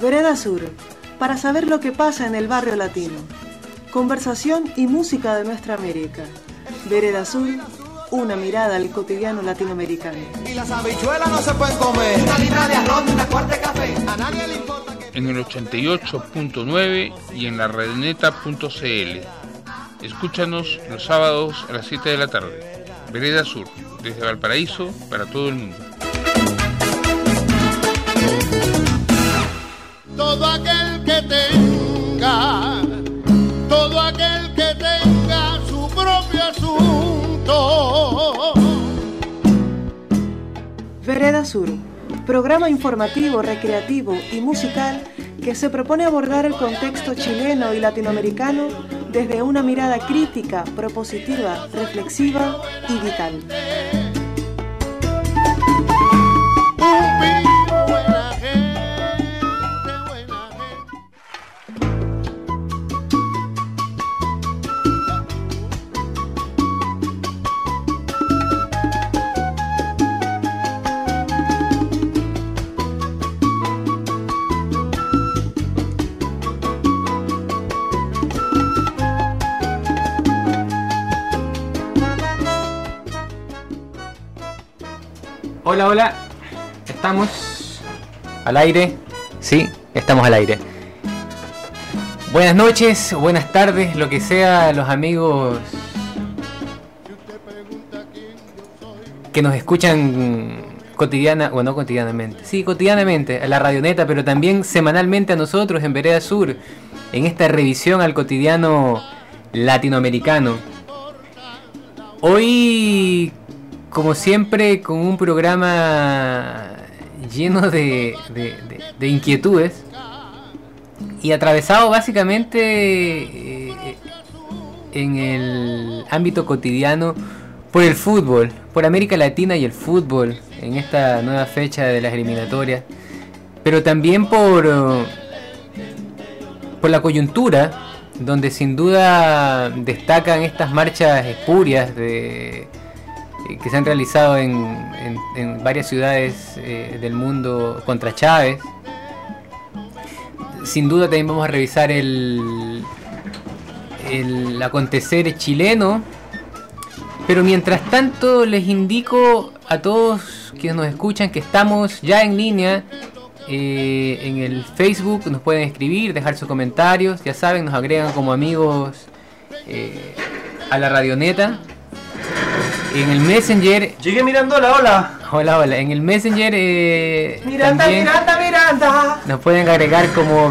Vereda Sur, para saber lo que pasa en el barrio latino. Conversación y música de nuestra América. Vereda Sur, una mirada al cotidiano latinoamericano. Y las habichuelas no se pueden comer. Una libra de arroz y una cuarta de café. A nadie le importa que... En el 88.9 y en la radioneta.cl. Escúchanos los sábados a las 7 de la tarde. Vereda Sur, desde Valparaíso para todo el mundo. Todo aquel que tenga su propio asunto. Vereda Sur, programa informativo, recreativo y musical que se propone abordar el contexto chileno y latinoamericano desde una mirada crítica, propositiva, reflexiva y vital. Hola, hola, estamos al aire, sí, estamos al aire. Buenas noches, buenas tardes, lo que sea, los amigos que nos escuchan cotidianamente a la Radioneta, pero también semanalmente a nosotros en Vereda Sur, en esta revisión al cotidiano latinoamericano. Hoy, como siempre, con un programa lleno de inquietudes y atravesado básicamente en el ámbito cotidiano por el fútbol, por América Latina y el fútbol en esta nueva fecha de las eliminatorias, pero también por la coyuntura, donde sin duda destacan estas marchas espurias que se han realizado en varias ciudades del mundo contra Chávez. Sin duda también vamos a revisar el acontecer chileno. Pero mientras tanto les indico a todos quienes nos escuchan que estamos ya en línea en el Facebook. Nos pueden escribir, dejar sus comentarios. Ya saben, nos agregan como amigos a la Radioneta. En el Messenger... Llegué Mirandola, hola. Hola. En el Messenger... Miranda. Nos pueden agregar como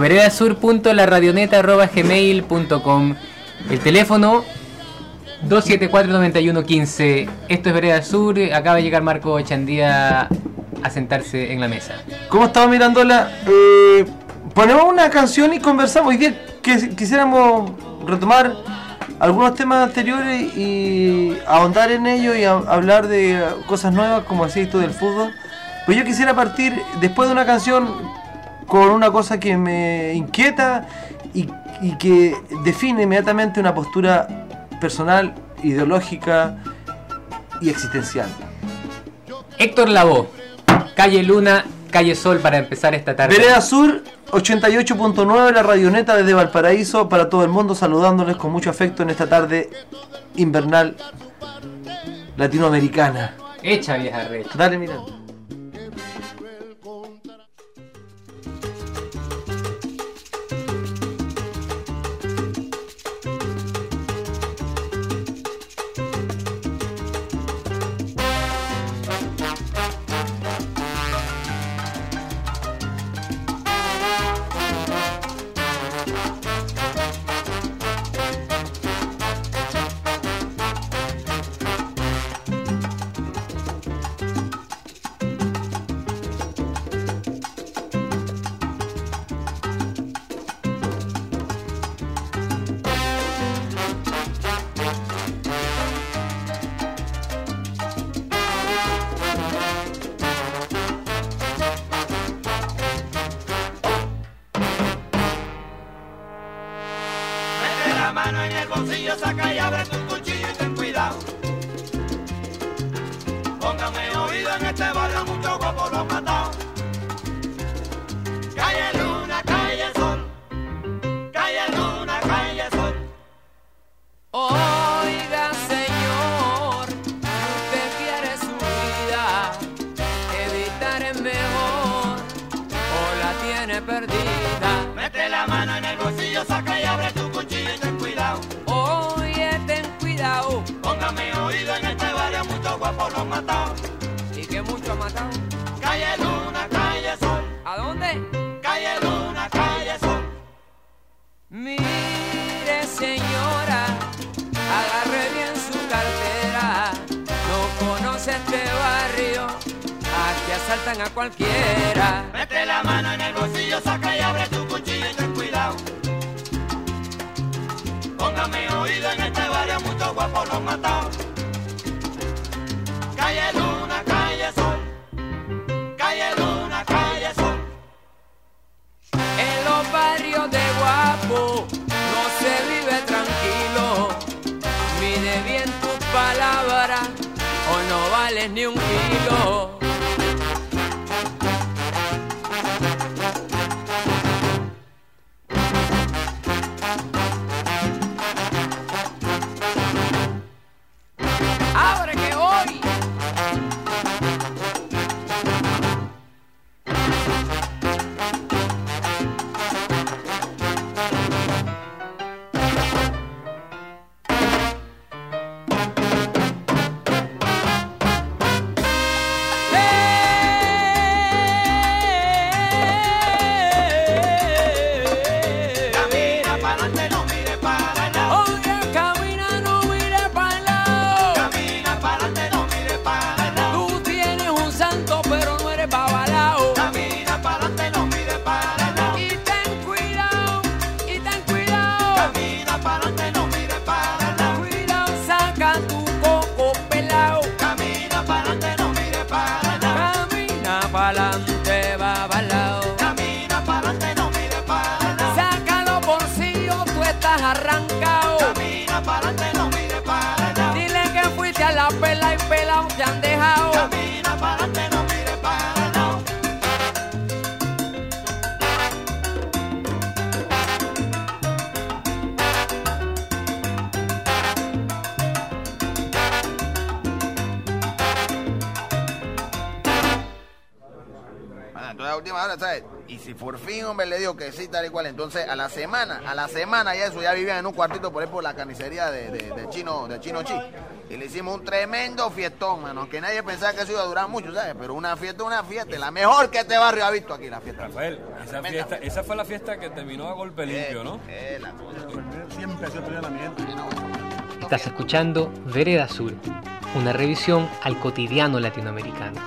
veredasur.laradioneta@gmail.com. El teléfono 274-9115. Esto es Vereda Sur. Acaba de llegar Marco Chandía a sentarse en la mesa. ¿Cómo estamos, Mirandola? Ponemos una canción y conversamos. Hoy día quisiéramos retomar algunos temas anteriores y ahondar en ellos y hablar de cosas nuevas, como decías tú, del fútbol. Pero yo quisiera partir después de una canción con una cosa que me inquieta y que define inmediatamente una postura personal, ideológica y existencial. Héctor Lavoe, Calle Luna, Calle Sol, para empezar esta tarde. Vereda Sur 88.9, la Radioneta desde Valparaíso para todo el mundo, saludándoles con mucho afecto en esta tarde invernal latinoamericana. Hecha, vieja recha. Dale, mira. mano en el bolsillo, saca y abre tu cuchillo y ten cuidado. Póngame oído en este barrio, mucho guapo lo han matado. Calle Luna, tiene perdida. Mete la mano en el bolsillo, saca y abre tu cuchillo y ten cuidado. Oye, ten cuidado. Póngame oído, en este barrio muchos guapos los matado. ¿Y que mucho ha matado? Calle Luna, calle Sol. ¿A dónde? Calle Luna, calle Sol. Mire, señora, agarre bien su cartera. No conoce este barrio, aquí asaltan a cualquiera. Mete la mano en el bolsillo, saca y abre tu cuchillo y ten cuidado. Póngame oído, en este barrio muchos guapos los matado. Calle Luna, calle Sol. Calle Luna, calle Sol. En los barrios de Guapo no se vive tranquilo. Mide bien tus palabras o no vales ni un kilo. ¡Abre que voy! Camina pa'lante, no mire para el lado. Oye, camina, no mire para el lado. Camina pa'lante, no mire para el lado. Tú tienes un santo, pero no eres babalao. Camina pa'lante, no mire para el lado. Y ten cuidado, y ten cuidado. Camina pa'lante, no mire para el lado. Cuidado, saca tu coco pelao. Camina pa'lante, no mire para el lado. Camina pa'lante, babalao. Camina pa'lante, no mire para el lado. Saca los bolsillos, tú estás arrancado. Camina pa'lante, no mire para el lado. Dile que fuiste a la pela y pelao te han dejado. Camina pa'lante, no mire para el lado. Bueno, entonces a última hora, ¿sabes? Y si por fin, hombre, le digo que sí, tal y cual, entonces a la semana ya eso, ya vivían en un cuartito por ahí por la carnicería de Chino Chi. Y le hicimos un tremendo fiestón, mano, aunque nadie pensaba que eso iba a durar mucho, ¿sabes? Pero una fiesta, la mejor que este barrio ha visto aquí, la fiesta. Rafael, esa fue la fiesta que terminó a golpe limpio, ¿no? Siempre se pelean la mierda. Estás escuchando Vereda Sur, una revisión al cotidiano latinoamericano.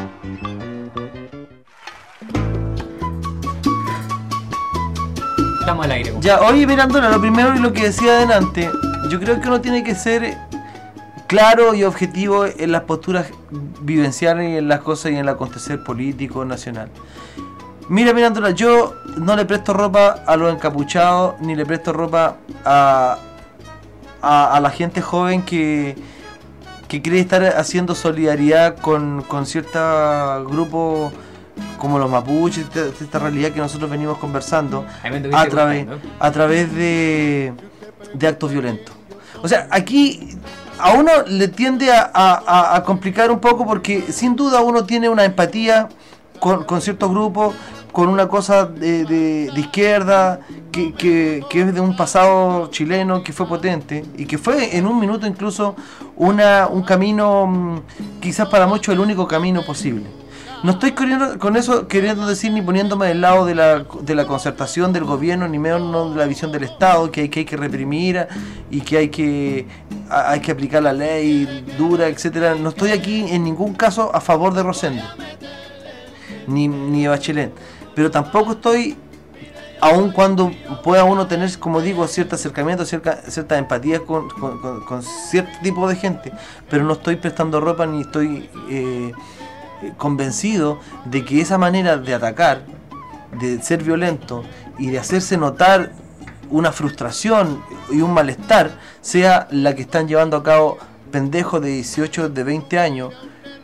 Estamos al aire. Ya, oye, Mirándola, lo primero y lo que decía adelante, yo creo que uno tiene que ser claro y objetivo en las posturas vivenciales y en las cosas y en el acontecer político nacional. Mira, Mirándola, yo no le presto ropa a los encapuchados, ni le presto ropa a la gente joven que cree estar haciendo solidaridad con ciertos grupos como los mapuches, esta realidad que nosotros venimos conversando a través de actos violentos. O sea, aquí a uno le tiende a complicar un poco porque sin duda uno tiene una empatía con ciertos grupos, con una cosa de izquierda que es de un pasado chileno que fue potente y que fue en un minuto incluso un camino, quizás para muchos el único camino posible. No estoy con eso queriendo decir ni poniéndome del lado de la concertación del gobierno, ni menos de la visión del Estado, que hay que reprimir y que hay que aplicar la ley dura, etcétera. No estoy aquí en ningún caso a favor de Rosendo, ni de Bachelet, pero tampoco estoy, aun cuando pueda uno tener, como digo, cierto acercamiento, cierta empatía con cierto tipo de gente, pero no estoy prestando ropa ni estoy convencido de que esa manera de atacar, de ser violento y de hacerse notar una frustración y un malestar sea la que están llevando a cabo pendejos de 18, de 20 años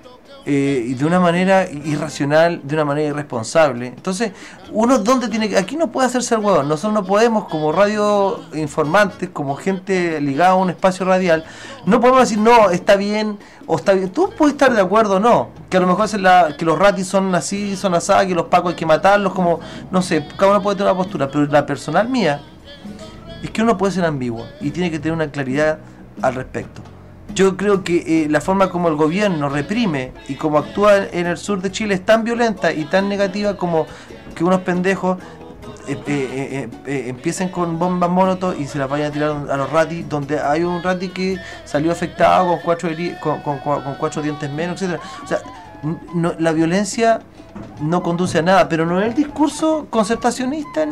y de una manera irracional, de una manera irresponsable. Entonces, uno ¿dónde tiene que...? Aquí no puede hacerse el huevón. Nosotros no podemos, como radio informantes, como gente ligada a un espacio radial, no podemos decir, no, está bien, o está bien. Tú puedes estar de acuerdo o no, que a lo mejor que los ratis son así, son asadas, que los pacos hay que matarlos, como, no sé, cada uno puede tener una postura, pero la personal mía es que uno puede ser ambiguo y tiene que tener una claridad al respecto. Yo creo que la forma como el gobierno reprime y como actúa en el sur de Chile es tan violenta y tan negativa como que unos pendejos empiecen con bombas molotov y se las vayan a tirar a los ratis, donde hay un rati que salió afectado con 4 dientes menos, etcétera. O sea, la violencia no conduce a nada, pero no es el discurso concertacionista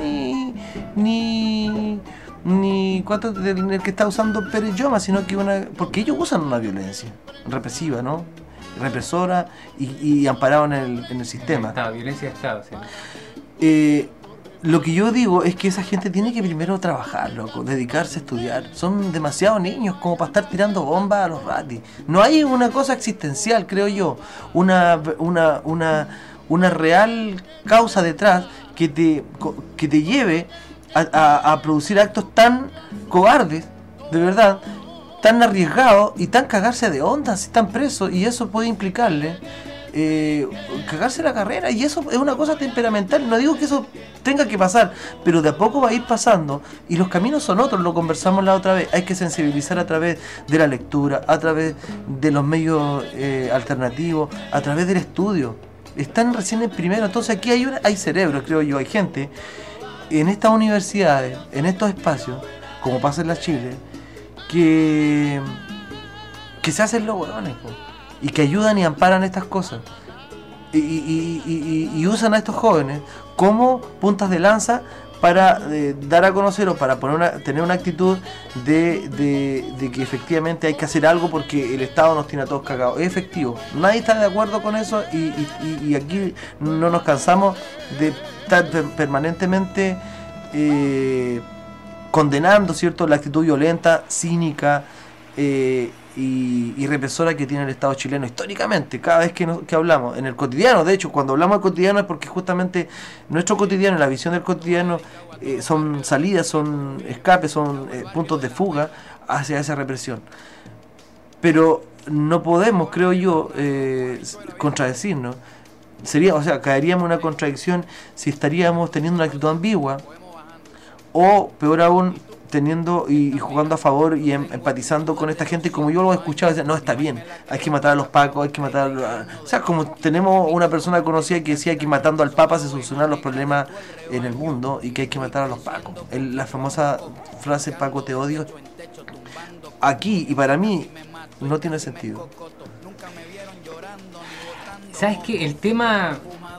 ni cuánto del que está usando Pérez Lloma, sino que porque ellos usan una violencia represiva, ¿no? Represora y amparado en el sistema. Violencia de Estado, sí. Lo que yo digo es que esa gente tiene que primero trabajar, loco, dedicarse a estudiar. Son demasiados niños como para estar tirando bombas a los ratis. No hay una cosa existencial, creo yo, una real causa detrás que te lleve a producir actos tan cobardes, de verdad, tan arriesgados y tan cagarse de onda si están presos, y eso puede implicarle cagarse la carrera, y eso es una cosa temperamental. No digo que eso tenga que pasar, pero de a poco va a ir pasando, y los caminos son otros. Lo conversamos la otra vez. Hay que sensibilizar a través de la lectura, a través de los medios alternativos, a través del estudio. Están recién en primero, entonces aquí hay cerebro, creo yo, hay gente en estas universidades, en estos espacios, como pasa en la Chile, que se hacen los huevones, y que ayudan y amparan estas cosas, y usan a estos jóvenes como puntas de lanza para dar a conocer o para tener una actitud de que efectivamente hay que hacer algo porque el Estado nos tiene a todos cagados. Es efectivo, nadie está de acuerdo con eso, y aquí no nos cansamos de estar permanentemente condenando, ¿cierto?, la actitud violenta, cínica y represora que tiene el Estado chileno históricamente, cada vez que hablamos, en el cotidiano. De hecho, cuando hablamos de cotidiano es porque justamente nuestro cotidiano, la visión del cotidiano, son salidas, son escapes, son puntos de fuga hacia esa represión. Pero no podemos, creo yo, contradecirnos. Caeríamos en una contradicción si estaríamos teniendo una actitud ambigua, o peor aún, teniendo y jugando a favor y empatizando con esta gente, como yo lo he escuchado, decir, no, está bien, hay que matar a los pacos, hay que matar o sea, como tenemos una persona conocida que decía que matando al papa se solucionan los problemas en el mundo y que hay que matar a los pacos. La famosa frase "Paco te odio", aquí y para mí no tiene sentido. ¿Sabes qué? El tema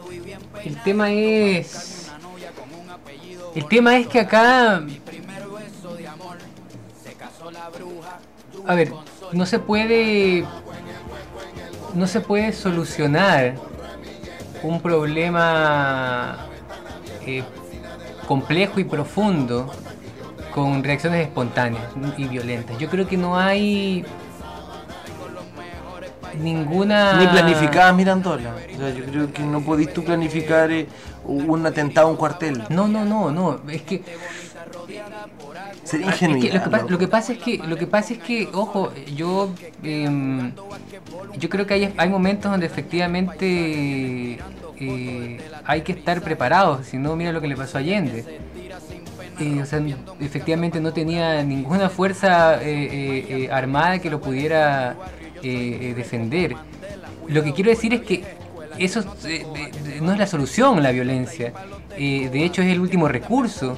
es que acá, a ver, no se puede solucionar un problema complejo y profundo con reacciones espontáneas y violentas. Yo creo que no hay ninguna... Ni planificada Mirandola. O sea, yo creo que no podís tú planificar un atentado a un cuartel. No. Es que... Sería ingenuidad. Lo que pasa es que, ojo, yo creo que hay momentos donde efectivamente hay que estar preparados. Si no, mira lo que le pasó a Allende. Efectivamente no tenía ninguna fuerza armada que lo pudiera defender. Lo que quiero decir es que eso no es la solución, la violencia. De hecho, es el último recurso.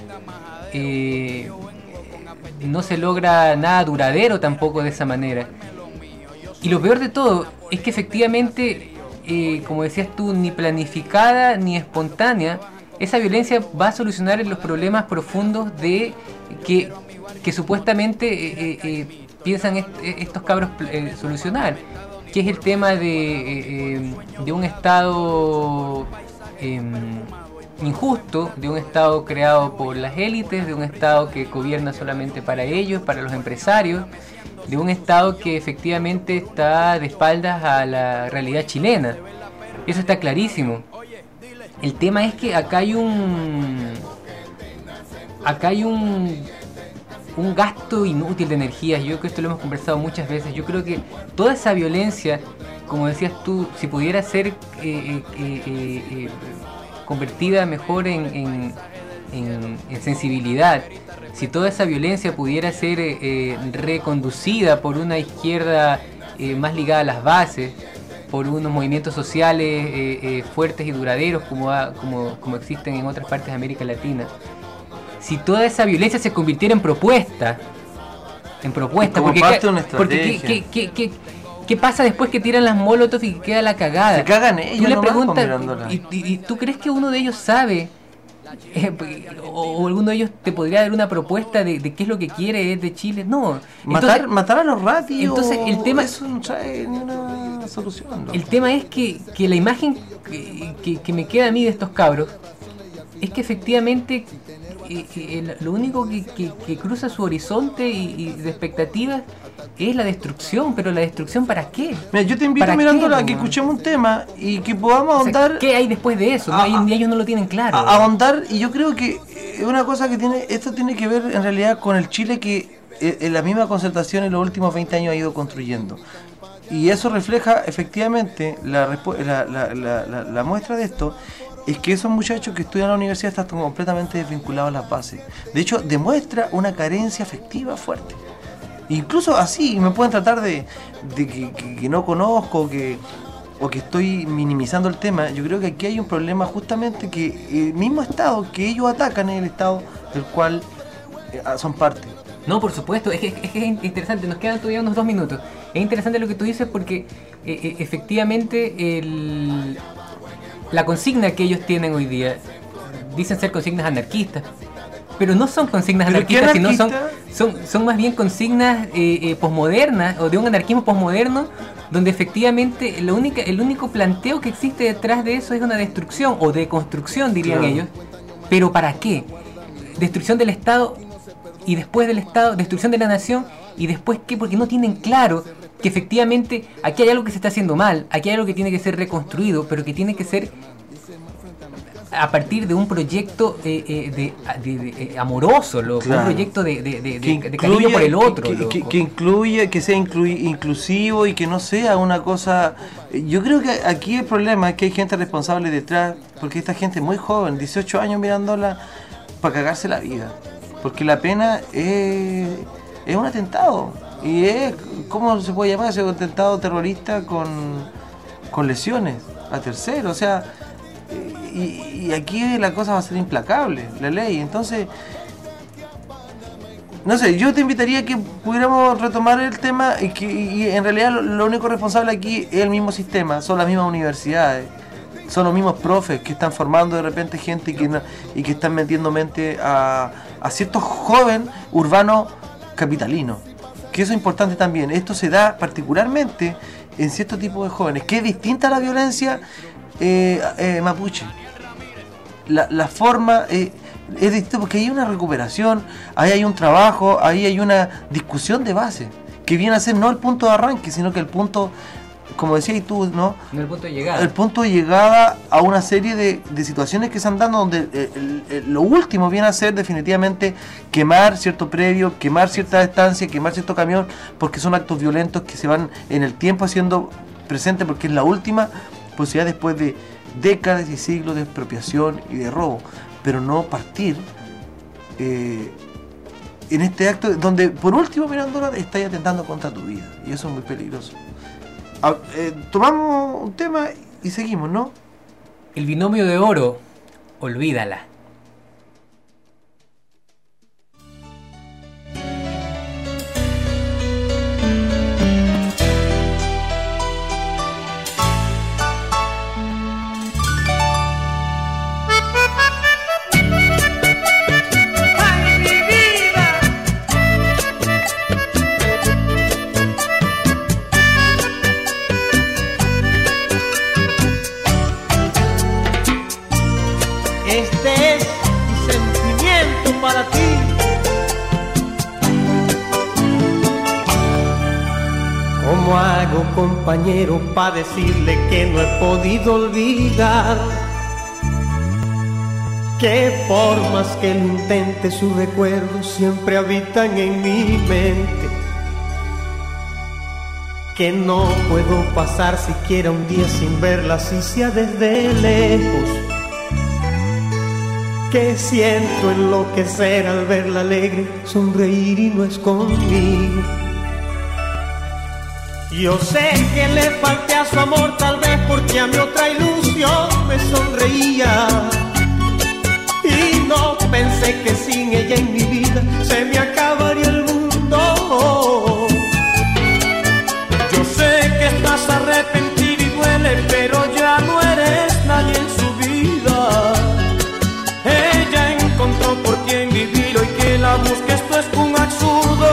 No se logra nada duradero tampoco de esa manera. Y lo peor de todo es que efectivamente, como decías tú, ni planificada ni espontánea, esa violencia va a solucionar los problemas profundos de que supuestamente piensan estos cabros solucionar, que es el tema de un Estado injusto, de un Estado creado por las élites, de un Estado que gobierna solamente para ellos, para los empresarios, de un Estado que efectivamente está de espaldas a la realidad chilena. Eso está clarísimo. El tema es que acá hay un gasto inútil de energías. Yo creo que esto lo hemos conversado muchas veces. Yo creo que toda esa violencia, como decías tú, si pudiera ser convertida mejor en sensibilidad, si toda esa violencia pudiera ser reconducida por una izquierda más ligada a las bases, por unos movimientos sociales fuertes y duraderos como existen en otras partes de América Latina, si toda esa violencia se convirtiera en propuesta, porque ¿qué pasa después que tiran las molotov y queda la cagada? Se cagan ellos. Tú le preguntas, ¿y tú crees que uno de ellos sabe? O alguno de ellos te podría dar una propuesta de qué es lo que quiere de Chile. No. Matar a los ratis. Entonces el tema, eso no trae ninguna solución, ¿no? El tema es que la imagen que me queda a mí de estos cabros es que efectivamente lo único que cruza su horizonte y de expectativas es la destrucción. Pero ¿la destrucción para qué? Mira, yo te invito, Mirándola, a que escuchemos un tema y que podamos ahondar. O sea, ¿qué hay después de eso? Ellos no lo tienen claro. Ahondar, y yo creo que una cosa que esto tiene que ver en realidad con el Chile que la misma concertación en los últimos 20 años ha ido construyendo. Y eso refleja efectivamente la muestra de esto. Es que esos muchachos que estudian en la universidad están completamente desvinculados a las bases. De hecho, demuestra una carencia afectiva fuerte. Incluso así, me pueden tratar de que no conozco o que estoy minimizando el tema. Yo creo que aquí hay un problema justamente que el mismo Estado que ellos atacan es el Estado del cual son parte. No, por supuesto, es interesante, nos quedan todavía unos 2 minutos. Es interesante lo que tú dices porque efectivamente la consigna que ellos tienen hoy día, dicen ser consignas anarquistas, pero no son consignas anarquistas, sino son más bien consignas posmodernas, o de un anarquismo posmoderno, donde efectivamente el único planteo que existe detrás de eso es una destrucción, o deconstrucción, dirían ellos. ¿Pero para qué? Destrucción del Estado, y después del Estado, destrucción de la nación, y después ¿qué? Porque no tienen claro que efectivamente aquí hay algo que se está haciendo mal, aquí hay algo que tiene que ser reconstruido, pero que tiene que ser a partir de un proyecto amoroso, loco, un proyecto de cariño por el otro, que incluya, que sea inclusivo y que no sea una cosa. Yo creo que aquí el problema es que hay gente responsable detrás, porque esta gente muy joven, 18 años Mirándola, para cagarse la vida, porque la pena es un atentado. Y es, ¿cómo se puede llamar? Es un atentado terrorista con lesiones a terceros. O sea, y aquí la cosa va a ser implacable, la ley. Entonces, no sé, yo te invitaría a que pudiéramos retomar el tema y en realidad lo único responsable aquí es el mismo sistema, son las mismas universidades, son los mismos profes que están formando de repente gente y que están metiendo mente a ciertos jóvenes urbanos capitalinos. Que eso es importante también. Esto se da particularmente en cierto tipo de jóvenes, que es distinta a la violencia mapuche. La forma es distinta porque hay una recuperación, ahí hay un trabajo, ahí hay una discusión de base, que viene a ser no el punto de arranque, sino que el punto, como decías tú, ¿no? No el punto de llegada. El punto de llegada a una serie de situaciones que se han dado donde lo último viene a ser definitivamente quemar cierto predio, quemar cierta estancia, quemar cierto camión, porque son actos violentos que se van en el tiempo haciendo presente, porque es la última posibilidad después de décadas y siglos de expropiación y de robo, pero no partir en este acto donde por último Mirándola estás atentando contra tu vida, y eso es muy peligroso. Tomamos un tema y seguimos, ¿no? El binomio de oro, olvídala. Este es mi sentimiento para ti. ¿Cómo hago, compañero, para decirle que no he podido olvidar? Que por más que lo intente, sus recuerdos siempre habitan en mi mente. Que no puedo pasar siquiera un día sin verla, así sea desde lejos. Que siento enloquecer al verla alegre, sonreír y no es conmigo. Yo sé que le falté a su amor, tal vez porque a mi otra ilusión me sonreía. Y no pensé que sin ella en mi vida se me acabaría el mundo. Yo sé que estás arrepentido y duele, pero ya no eres nadie en su vida. Ella encontró por quien vivir, hoy que la busque esto es un absurdo.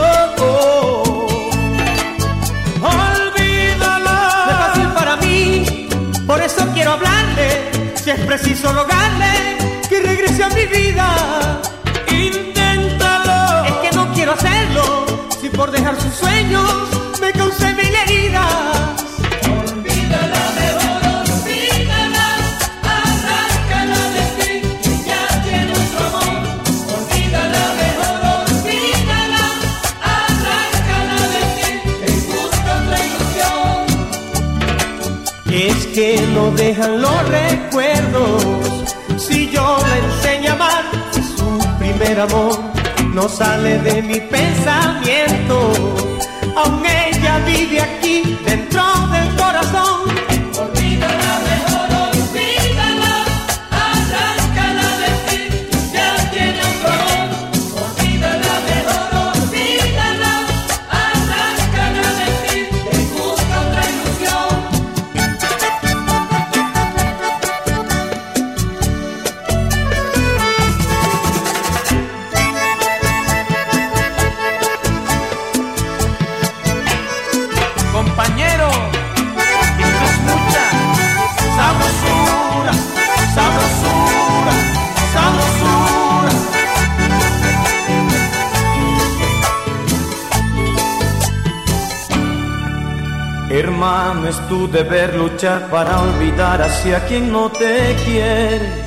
Olvídala. No es fácil para mí, por eso quiero hablarle. Si es preciso rogarle que regrese a mi vida. Inténtalo. Es que no quiero hacerlo, si por dejar sus sueños me causé mil heridas. Olvídala, mejor olvídala. Arráncala de ti, ya tiene otro amor. Olvídala, mejor olvídala. Arráncala de ti, que busca otra ilusión. Es que no dejan los recuerdos. Si yo la enseño a amar, su primer amor no sale de mi pensamiento. Aún ella vive aquí dentro del corazón. Olvídala, mejor olvídala. Arráncala de ti, ya tiene otro amor. Olvídala, mejor olvídala. Arráncala de ti, que busca otra ilusión. Compañero, esto es mucha sabrosura, sabrosura, sabrosura. Hermano, es tu deber luchar para olvidar hacia quien no te quiere.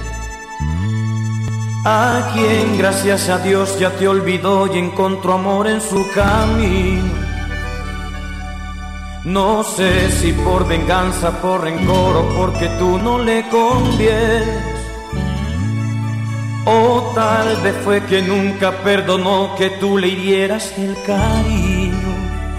A quien gracias a Dios ya te olvidó y encontró amor en su camino. No sé si por venganza, por rencor o porque tú no le convienes. O tal vez fue que nunca perdonó que tú le hirieras el cariño.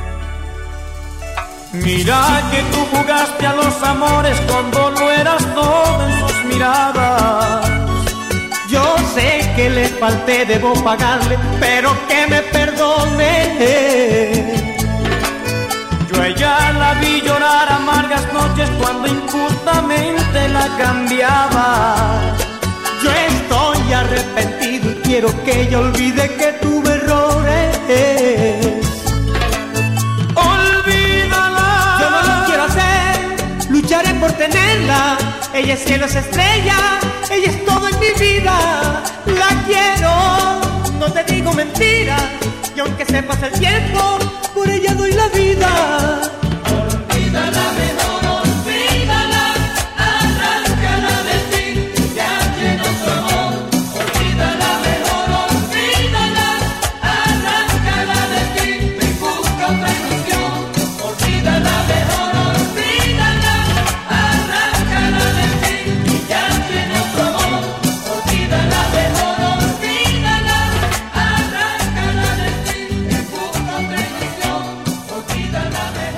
Mira que tú jugaste a los amores cuando lo eras todo en sus miradas. Yo sé que le falté, debo pagarle, pero que me perdone. Yo a ella la vi llorar amargas noches cuando injustamente la cambiaba. Yo estoy arrepentido y quiero que ella olvide que tuve errores. Olvídala. Yo no lo quiero hacer, lucharé por tenerla. Ella es cielo, es estrella, ella es todo en mi vida. La quiero, no te digo mentiras. Y aunque se pase el tiempo, por ella doy la vida. Olvídala, mejor olvídala. Arráncala de ti, ya tiene otro amor. Olvídala, mejor olvídala. Arráncala de ti, me busca otra ilusión. Olvídala, mejor olvídala. Arráncala de ti, ya tiene otro amor. Olvídala, mejor olvídala. Arráncala de ti, me busca otra ilusión. Olvídala, mejor.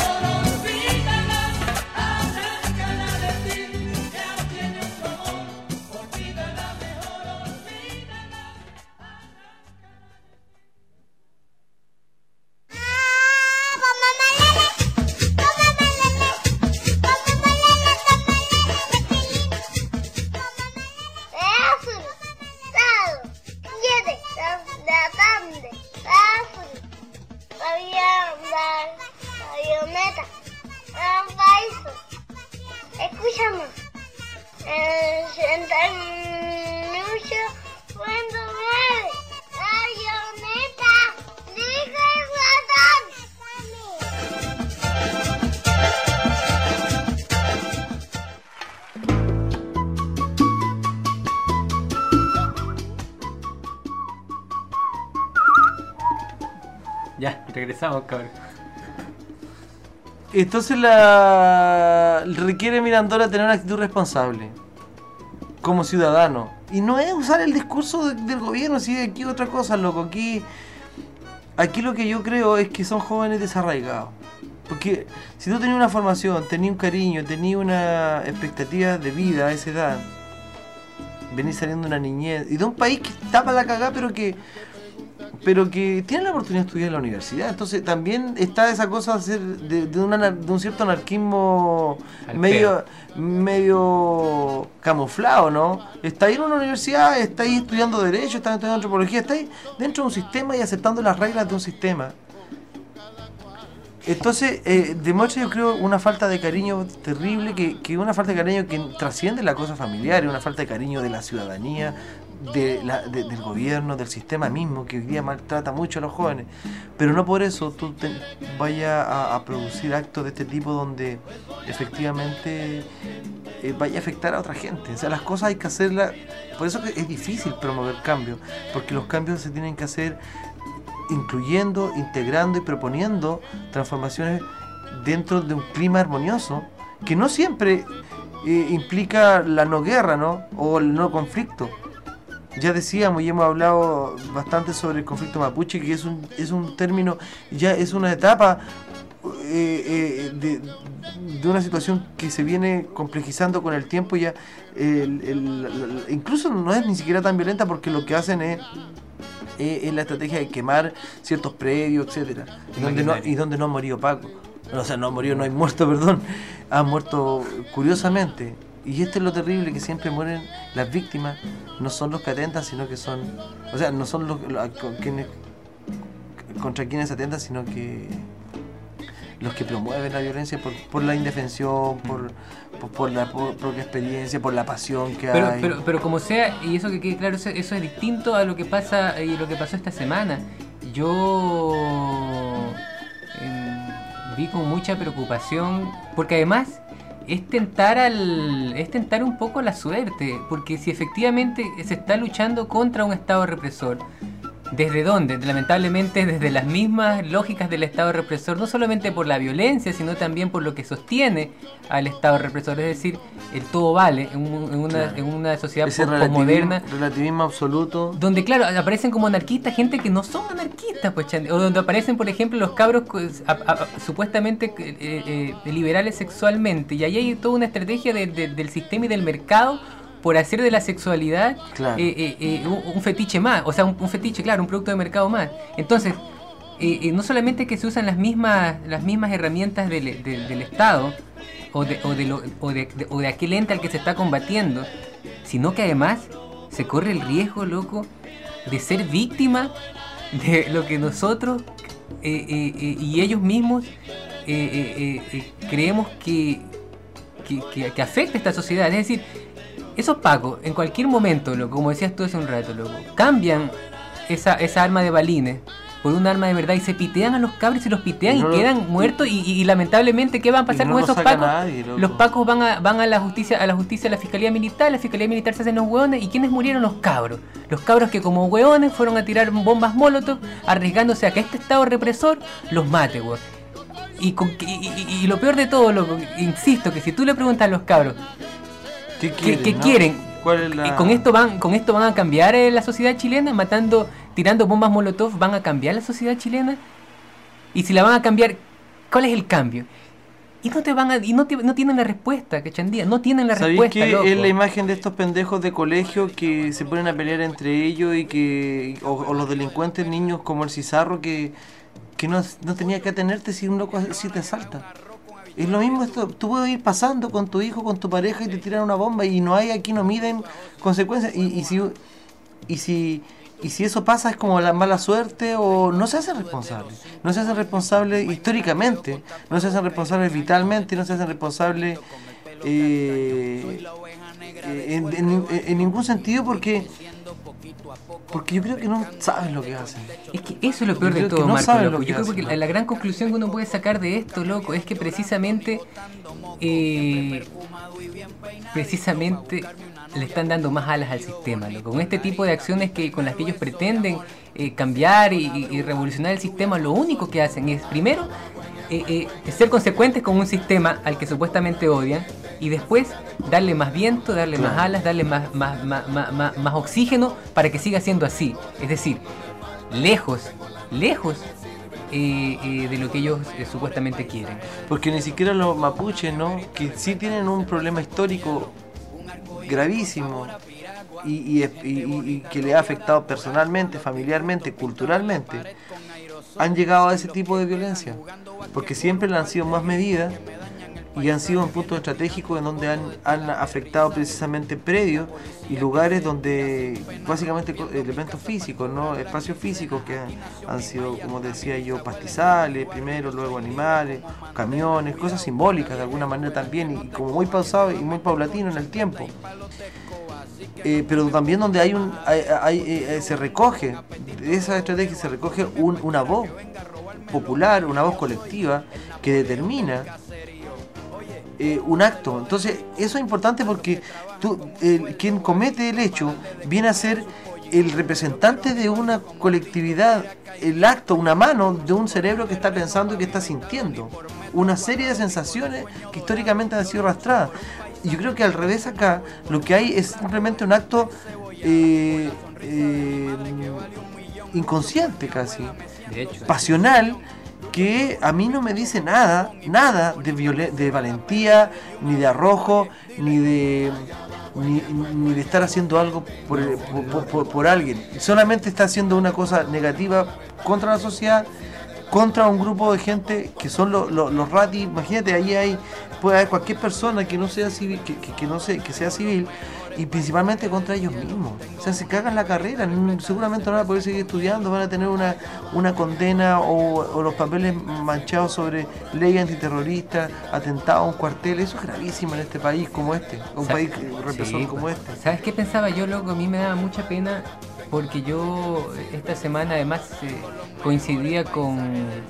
Ya, regresamos, cabrón. Entonces requiere Mirandola tener una actitud responsable como ciudadano. Y no es usar el discurso del gobierno, si aquí otra cosa, loco. Aquí lo que yo creo es que son jóvenes desarraigados. Porque si tú tenías una formación, tenías un cariño, tenías una expectativa de vida a esa edad, venís saliendo de una niñez y de un país que está para la cagada, pero que tiene la oportunidad de estudiar en la universidad. Entonces también está esa cosa de un cierto anarquismo medio camuflado, ¿no? Está ahí en una universidad, está ahí estudiando Derecho, está estudiando Antropología, está ahí dentro de un sistema y aceptando las reglas de un sistema. Entonces demuestra, yo creo, una falta de cariño terrible, que una falta de cariño que trasciende la cosa familiar, una falta de cariño de la ciudadanía, del gobierno, del sistema mismo, que hoy día maltrata mucho a los jóvenes. Pero no por eso tú vayas a producir actos de este tipo donde efectivamente vaya a afectar a otra gente. O sea, las cosas hay que hacerlas. Por eso que es difícil promover cambios, porque los cambios se tienen que hacer incluyendo, integrando y proponiendo transformaciones dentro de un clima armonioso, que no siempre implica la no guerra, ¿no? O el no conflicto. Ya decíamos y hemos hablado bastante sobre el conflicto mapuche, que es un término, ya es una etapa de una situación que se viene complejizando con el tiempo. Ya incluso no es ni siquiera tan violenta, porque lo que hacen es la estrategia de quemar ciertos predios, etcétera, y donde no ha morido Paco, o sea, no ha morido, no hay muerto, perdón, han muerto curiosamente. Y esto es lo terrible, que siempre mueren las víctimas, no son los que atentan, sino que son, o sea, no son contra quienes atentan, sino que los que promueven la violencia por la indefensión, por la propia experiencia, por la pasión que hay. Pero como sea, y eso que quede claro, eso es distinto a lo que pasa y lo que pasó esta semana. Yo vi con mucha preocupación, porque además es tentar un poco la suerte, porque si efectivamente se está luchando contra un Estado represor, ¿desde dónde? Lamentablemente desde las mismas lógicas del Estado represor, no solamente por la violencia, sino también por lo que sostiene al Estado represor, es decir, el todo vale en una sociedad postmoderna. Relativismo absoluto. Donde, claro, aparecen como anarquistas gente que no son anarquistas, pues, o donde aparecen, por ejemplo, los cabros supuestamente liberales sexualmente, y ahí hay toda una estrategia del sistema y del mercado por hacer de la sexualidad, claro, un fetiche más, o sea, un fetiche, claro, un producto de mercado más. Entonces, no solamente que se usan las mismas herramientas del Estado o de aquel ente al que se está combatiendo, sino que además se corre el riesgo, loco, de ser víctima de lo que nosotros y ellos mismos creemos que afecta a esta sociedad. Es decir, esos pacos, en cualquier momento, loco, como decías tú hace un rato, loco, cambian esa arma de balines por un arma de verdad y se pitean a los cabros y los pitean y quedan muertos y lamentablemente, ¿qué va a pasar con esos pacos? Los pacos van a la justicia, a la fiscalía militar se hacen los hueones. ¿Y quiénes murieron? Los cabros que como hueones fueron a tirar bombas molotov, arriesgándose a que este Estado represor los mate, weón. Y lo peor de todo, loco, insisto, que si tú le preguntas a los cabros ¿Qué quieren? ¿Cuál es ¿Con esto van a cambiar la sociedad chilena? Tirando bombas molotov, ¿van a cambiar la sociedad chilena? Y si la van a cambiar, ¿cuál es el cambio? Y no tienen la respuesta, ¿cachandía? No tienen la respuesta, loco. ¿Sabéis qué es la imagen de estos pendejos de colegio que se ponen a pelear entre ellos y o los delincuentes, niños como el Cizarro, que no tenía que atenerte si un loco así te asalta? Es lo mismo esto, tú puedes ir pasando con tu hijo, con tu pareja y te tiran una bomba y aquí no miden consecuencias y si eso pasa es como la mala suerte o no se hacen responsables históricamente, no se hacen responsables vitalmente, no se hacen responsables en ningún sentido porque yo creo que no saben lo que hacen. Es que eso es lo peor de todo, Marco, loco. Yo creo que la gran conclusión que uno puede sacar de esto, loco, es que precisamente le están dando más alas al sistema, loco. Con este tipo de acciones con las que ellos pretenden cambiar y revolucionar el sistema, lo único que hacen es, primero, ser consecuentes con un sistema al que supuestamente odian, y después darle más viento, darle más alas, darle más oxígeno para que siga siendo así. Es decir, lejos de lo que ellos supuestamente quieren. Porque ni siquiera los mapuches, ¿no? Que sí tienen un problema histórico gravísimo y que le ha afectado personalmente, familiarmente, culturalmente, han llegado a ese tipo de violencia, porque siempre le han sido más medidas y han sido un punto estratégico en donde han afectado precisamente predios y lugares donde básicamente elementos físicos, ¿no? Espacios físicos que han sido, como decía yo, pastizales primero, luego animales, camiones, cosas simbólicas de alguna manera también, y como muy pausado y muy paulatino en el tiempo. Pero también donde se recoge, de esa estrategia se recoge una voz popular, una voz colectiva que determina un acto. Entonces eso es importante porque quien comete el hecho viene a ser el representante de una colectividad, el acto, una mano de un cerebro que está pensando y que está sintiendo una serie de sensaciones que históricamente han sido arrastradas. Yo creo que al revés acá lo que hay es simplemente un acto inconsciente casi, de hecho, pasional, que a mí no me dice nada de valentía, ni de arrojo, ni de estar haciendo algo por alguien. Solamente está haciendo una cosa negativa contra la sociedad, contra un grupo de gente que son los ratis. Imagínate, ahí puede haber cualquier persona que no sea civil, que sea civil, y principalmente contra ellos mismos. O sea, se cagan la carrera, seguramente no van a poder seguir estudiando, van a tener una condena o los papeles manchados sobre ley antiterrorista, atentado a un cuartel. Eso es gravísimo en este país como este, un país represor como este. ¿Sabes qué pensaba yo, loco? A mí me daba mucha pena porque yo esta semana además coincidía con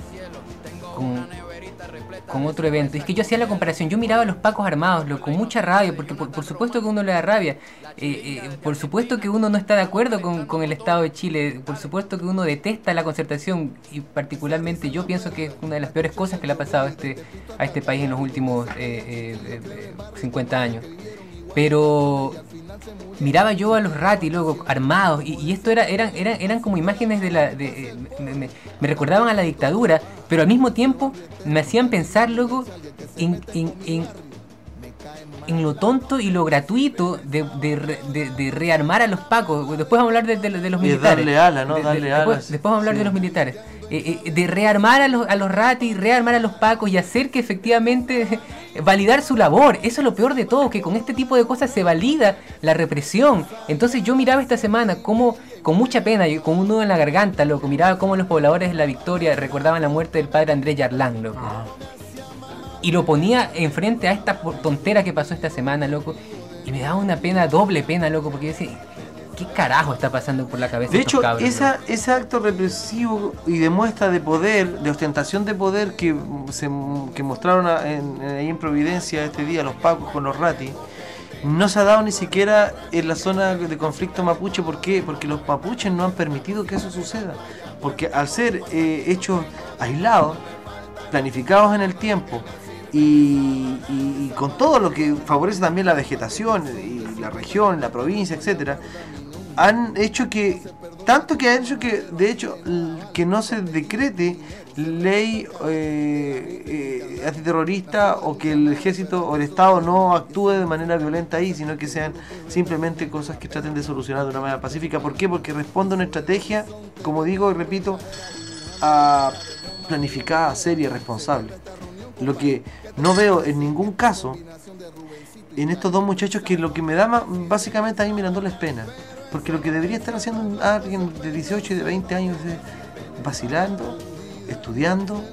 otro evento. Es que yo hacía la comparación, yo miraba a los pacos armados, con mucha rabia, porque por supuesto que uno le da rabia, por supuesto que uno no está de acuerdo con el Estado de Chile, por supuesto que uno detesta la concertación, y particularmente yo pienso que es una de las peores cosas que le ha pasado a este país en los últimos 50 años. Pero miraba yo a los ratis, luego armados, y esto eran como imágenes me recordaban a la dictadura, pero al mismo tiempo me hacían pensar luego en lo tonto y lo gratuito de rearmar a los pacos. Después vamos a hablar de los militares. Darle ala, ¿no? Después vamos a hablar de los militares. De rearmar a los ratis, rearmar a los pacos y hacer que efectivamente validar su labor. Eso es lo peor de todo, que con este tipo de cosas se valida la represión. Entonces yo miraba esta semana como, con mucha pena, con un nudo en la garganta, loco, miraba cómo los pobladores de La Victoria recordaban la muerte del padre Andrés Yarlán, loco. Y lo ponía enfrente a esta tontera que pasó esta semana, loco, y me daba una pena, doble pena, loco, porque yo decía, ¿qué carajo está pasando por la cabeza de estos hecho, cabros? Ese acto represivo y de muestra de poder, de ostentación de poder que mostraron ahí en Providencia este día los pacos con los ratis, no se ha dado ni siquiera en la zona de conflicto mapuche. ¿Por qué? Porque los mapuches no han permitido que eso suceda. Porque al ser hechos aislados, planificados en el tiempo, y con todo lo que favorece también la vegetación y la región, la provincia, etcétera, han hecho que de hecho que no se decrete ley antiterrorista, o que el ejército o el Estado no actúe de manera violenta ahí, sino que sean simplemente cosas que traten de solucionar de una manera pacífica. ¿Por qué? Porque responde a una estrategia, como digo y repito, planificada, seria y responsable. Lo que no veo en ningún caso en estos dos muchachos, que lo que me da básicamente a mí mirándoles pena, porque lo que debería estar haciendo alguien de 18 y de 20 años es vacilando, estudiando,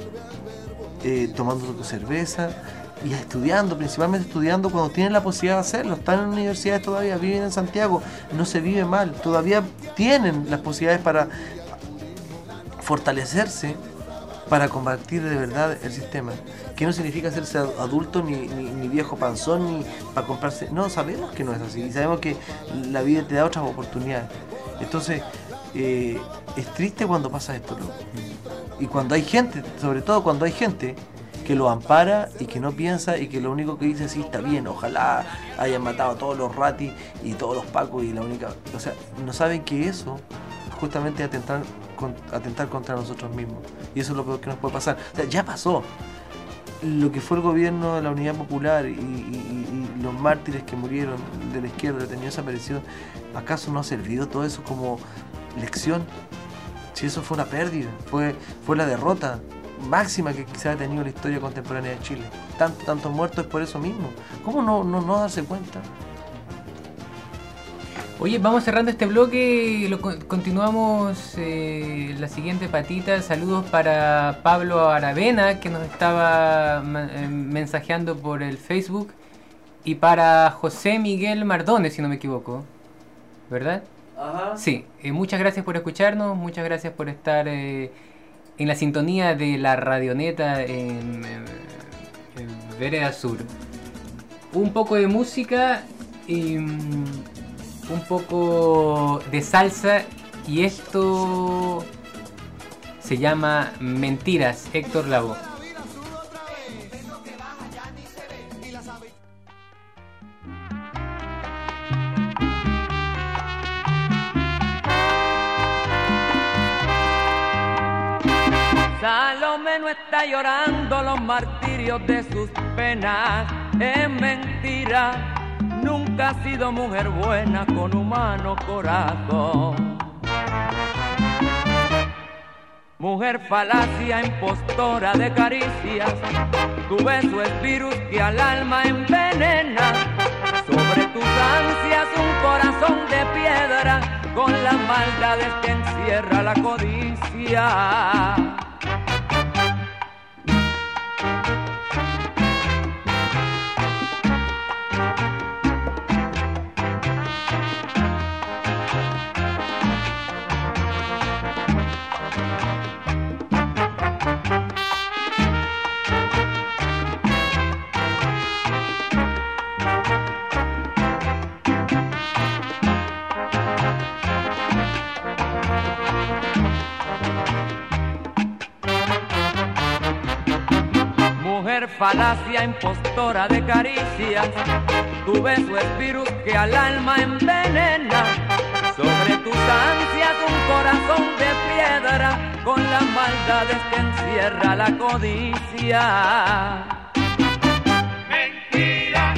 tomando cerveza y estudiando, principalmente estudiando cuando tienen la posibilidad de hacerlo. Están en universidades todavía, viven en Santiago, no se vive mal, todavía tienen las posibilidades para fortalecerse para combatir de verdad el sistema, que no significa hacerse adulto ni viejo panzón ni para comprarse, no, sabemos que no es así y sabemos que la vida te da otras oportunidades. Entonces es triste cuando pasa esto, loco. Y cuando hay gente, sobre todo cuando hay gente que lo ampara y que no piensa y que lo único que dice sí, está bien, ojalá hayan matado a todos los ratis y todos los pacos y la única, o sea, no saben que eso justamente es atentar contra nosotros mismos, y eso es lo peor que nos puede pasar. O sea, ya pasó lo que fue el gobierno de la Unidad Popular y los mártires que murieron de la izquierda, detenidos, desaparecidos. ¿Acaso no ha servido todo eso como lección? Si eso fue una pérdida, fue la derrota máxima que quizás ha tenido la historia contemporánea de Chile. Tantos muertos es por eso mismo. ¿Cómo no darse cuenta? Oye, vamos cerrando este bloque, continuamos la siguiente patita. Saludos para Pablo Aravena, que nos estaba mensajeando por el Facebook, y para José Miguel Mardones, si no me equivoco, ¿verdad? Ajá. Sí, muchas gracias por escucharnos, muchas gracias por estar en la sintonía de la Radioneta en Vereda Sur. Un poco de música y un poco de salsa, y esto se llama Mentiras, Héctor Lavoe. Salomé no está llorando los martirios de sus penas, es mentira. Nunca ha sido mujer buena con humano corazón. Mujer falacia, impostora de caricias, tu beso es virus que al alma envenena. Sobre tus ansias un corazón de piedra, con las maldades que encierra la codicia. Falacia, impostora de caricias, tu beso es virus que al alma envenena. Sobre tus ansias un corazón de piedra, con las maldades que encierra la codicia. Mentira.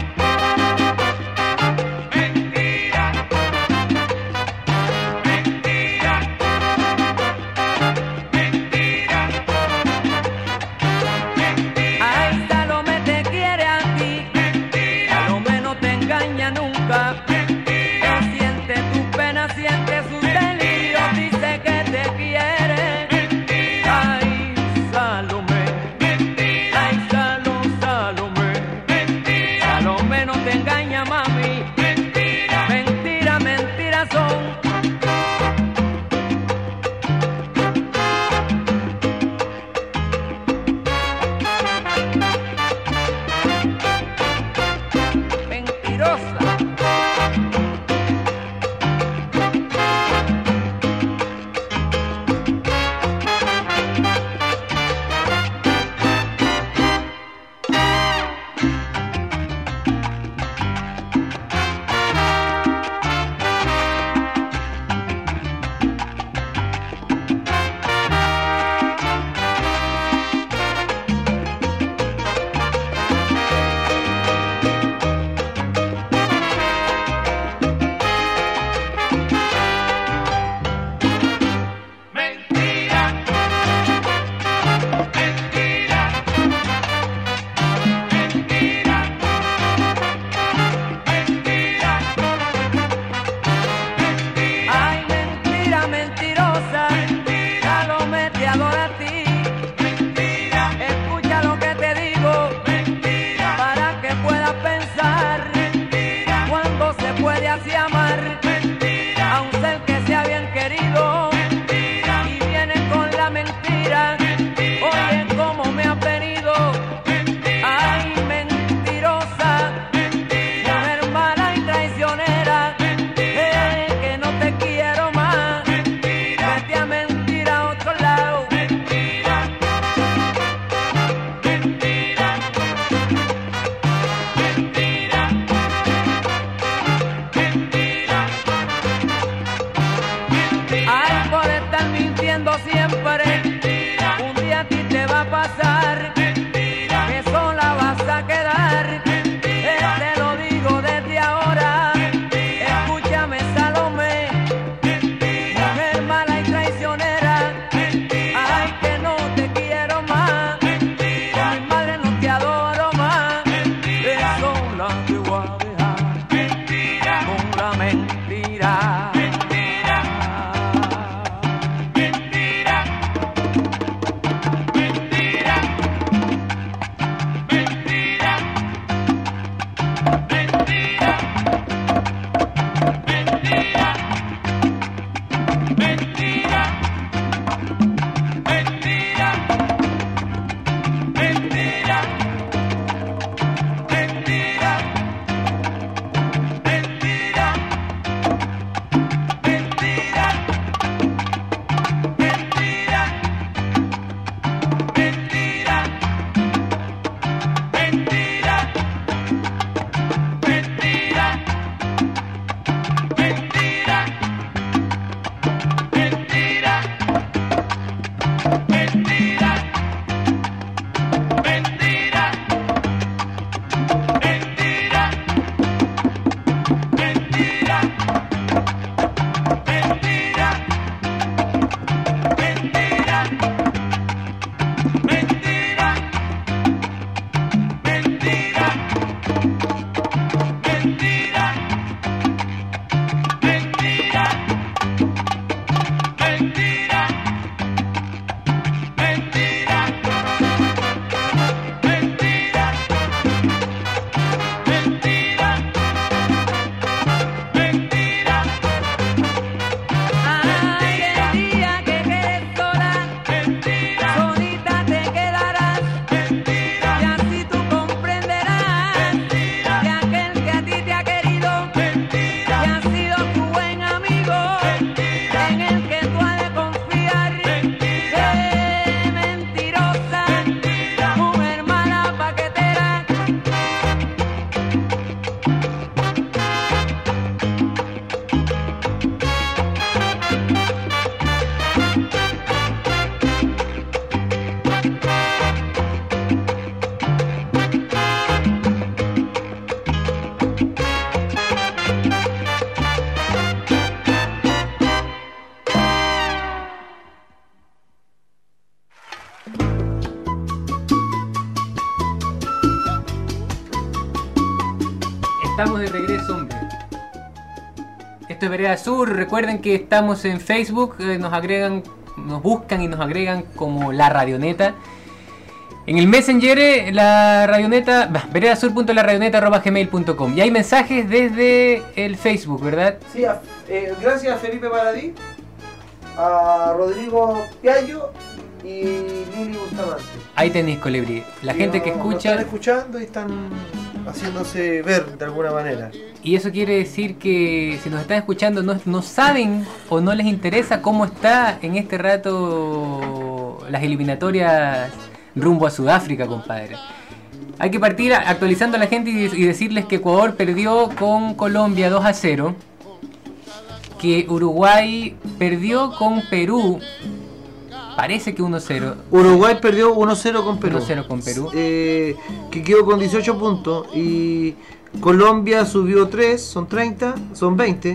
Estamos de regreso, hombre. Esto es Vereda Sur. Recuerden que estamos en Facebook. Nos buscan y nos agregan como La Radioneta. En el Messenger, la Radioneta, veredasur.laradioneta@gmail.com. Y hay mensajes desde el Facebook, ¿verdad? Sí, gracias a Felipe Baradí, a Rodrigo Piallo y Lili Bustamante. Ahí tenéis, Colibrí. La gente que escucha... Están escuchando y están haciéndose ver de alguna manera. Y eso quiere decir que si nos están escuchando no saben o no les interesa cómo está en este rato las eliminatorias rumbo a Sudáfrica, compadre. Hay que partir actualizando a la gente y decirles que Ecuador perdió con Colombia 2-0, que Uruguay perdió con Perú, parece que 1-0. Uruguay perdió 1-0 con Perú. 1-0 con Perú. Que quedó con 18 puntos. Y Colombia subió 3, son 30, son 20.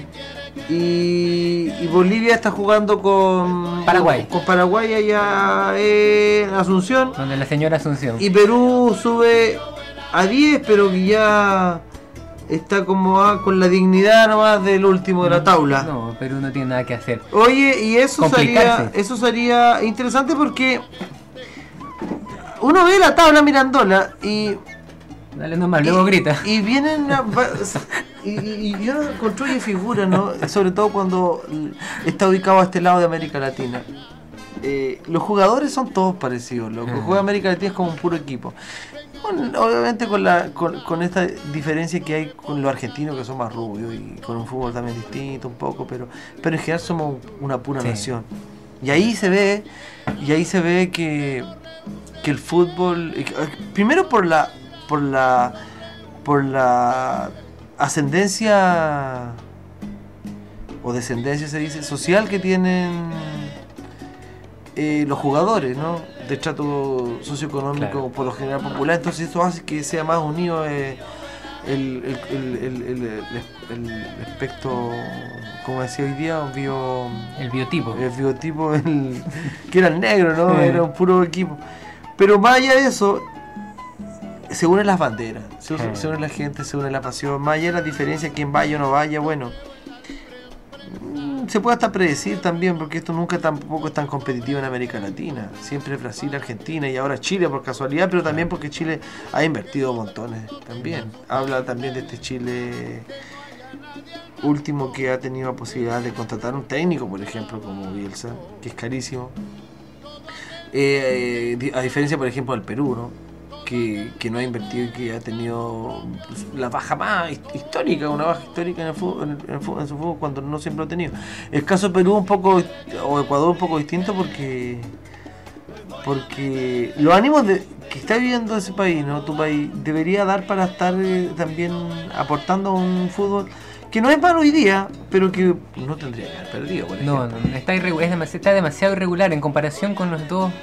Y Bolivia está jugando con Paraguay. Con Paraguay allá en Asunción. Donde la señora Asunción. Y Perú sube a 10, pero que ya está como con la nomás del último de la tabla. No, Perú no tiene nada que hacer. Oye, y eso sería interesante porque uno ve la tabla mirándola y... Dale nomás, luego grita. Y vienen y uno construye figuras, ¿no? Sobre todo cuando está ubicado a este lado de América Latina. Los jugadores son todos parecidos. Lo que juega América Latina es como un puro equipo. Obviamente con esta diferencia que hay con los argentinos, que son más rubios y con un fútbol también distinto un poco, pero en general somos una pura nación. Y ahí se ve que el fútbol, primero por la ascendencia o descendencia, se dice, social que tienen los jugadores, ¿no? De trato socioeconómico, claro, por lo general popular. Entonces eso hace que sea más unido el aspecto, como decía hoy día, el biotipo, que era el negro, ¿no? Era un puro equipo. Pero más allá de eso, se unen las banderas, se une la gente, se une la pasión. Más allá de la diferencia, quién vaya o no vaya, bueno, se puede hasta predecir también, porque esto nunca tampoco es tan competitivo en América Latina. Siempre es Brasil, Argentina y ahora Chile por casualidad, pero también porque Chile ha invertido montones también. Habla también de este Chile último que ha tenido la posibilidad de contratar un técnico, por ejemplo, como Bielsa, que es carísimo. A diferencia, por ejemplo, del Perú, ¿no? Que no ha invertido y que ha tenido la baja más histórica, una baja histórica en el fútbol, en su fútbol, cuando no siempre lo ha tenido. El caso de Perú un poco, o Ecuador un poco distinto, porque los ánimos que está viviendo ese país, ¿no? Tu país debería dar para estar también aportando un fútbol que no es malo hoy día, pero que no tendría que haber perdido, por ejemplo. No, está demasiado irregular en comparación con los dos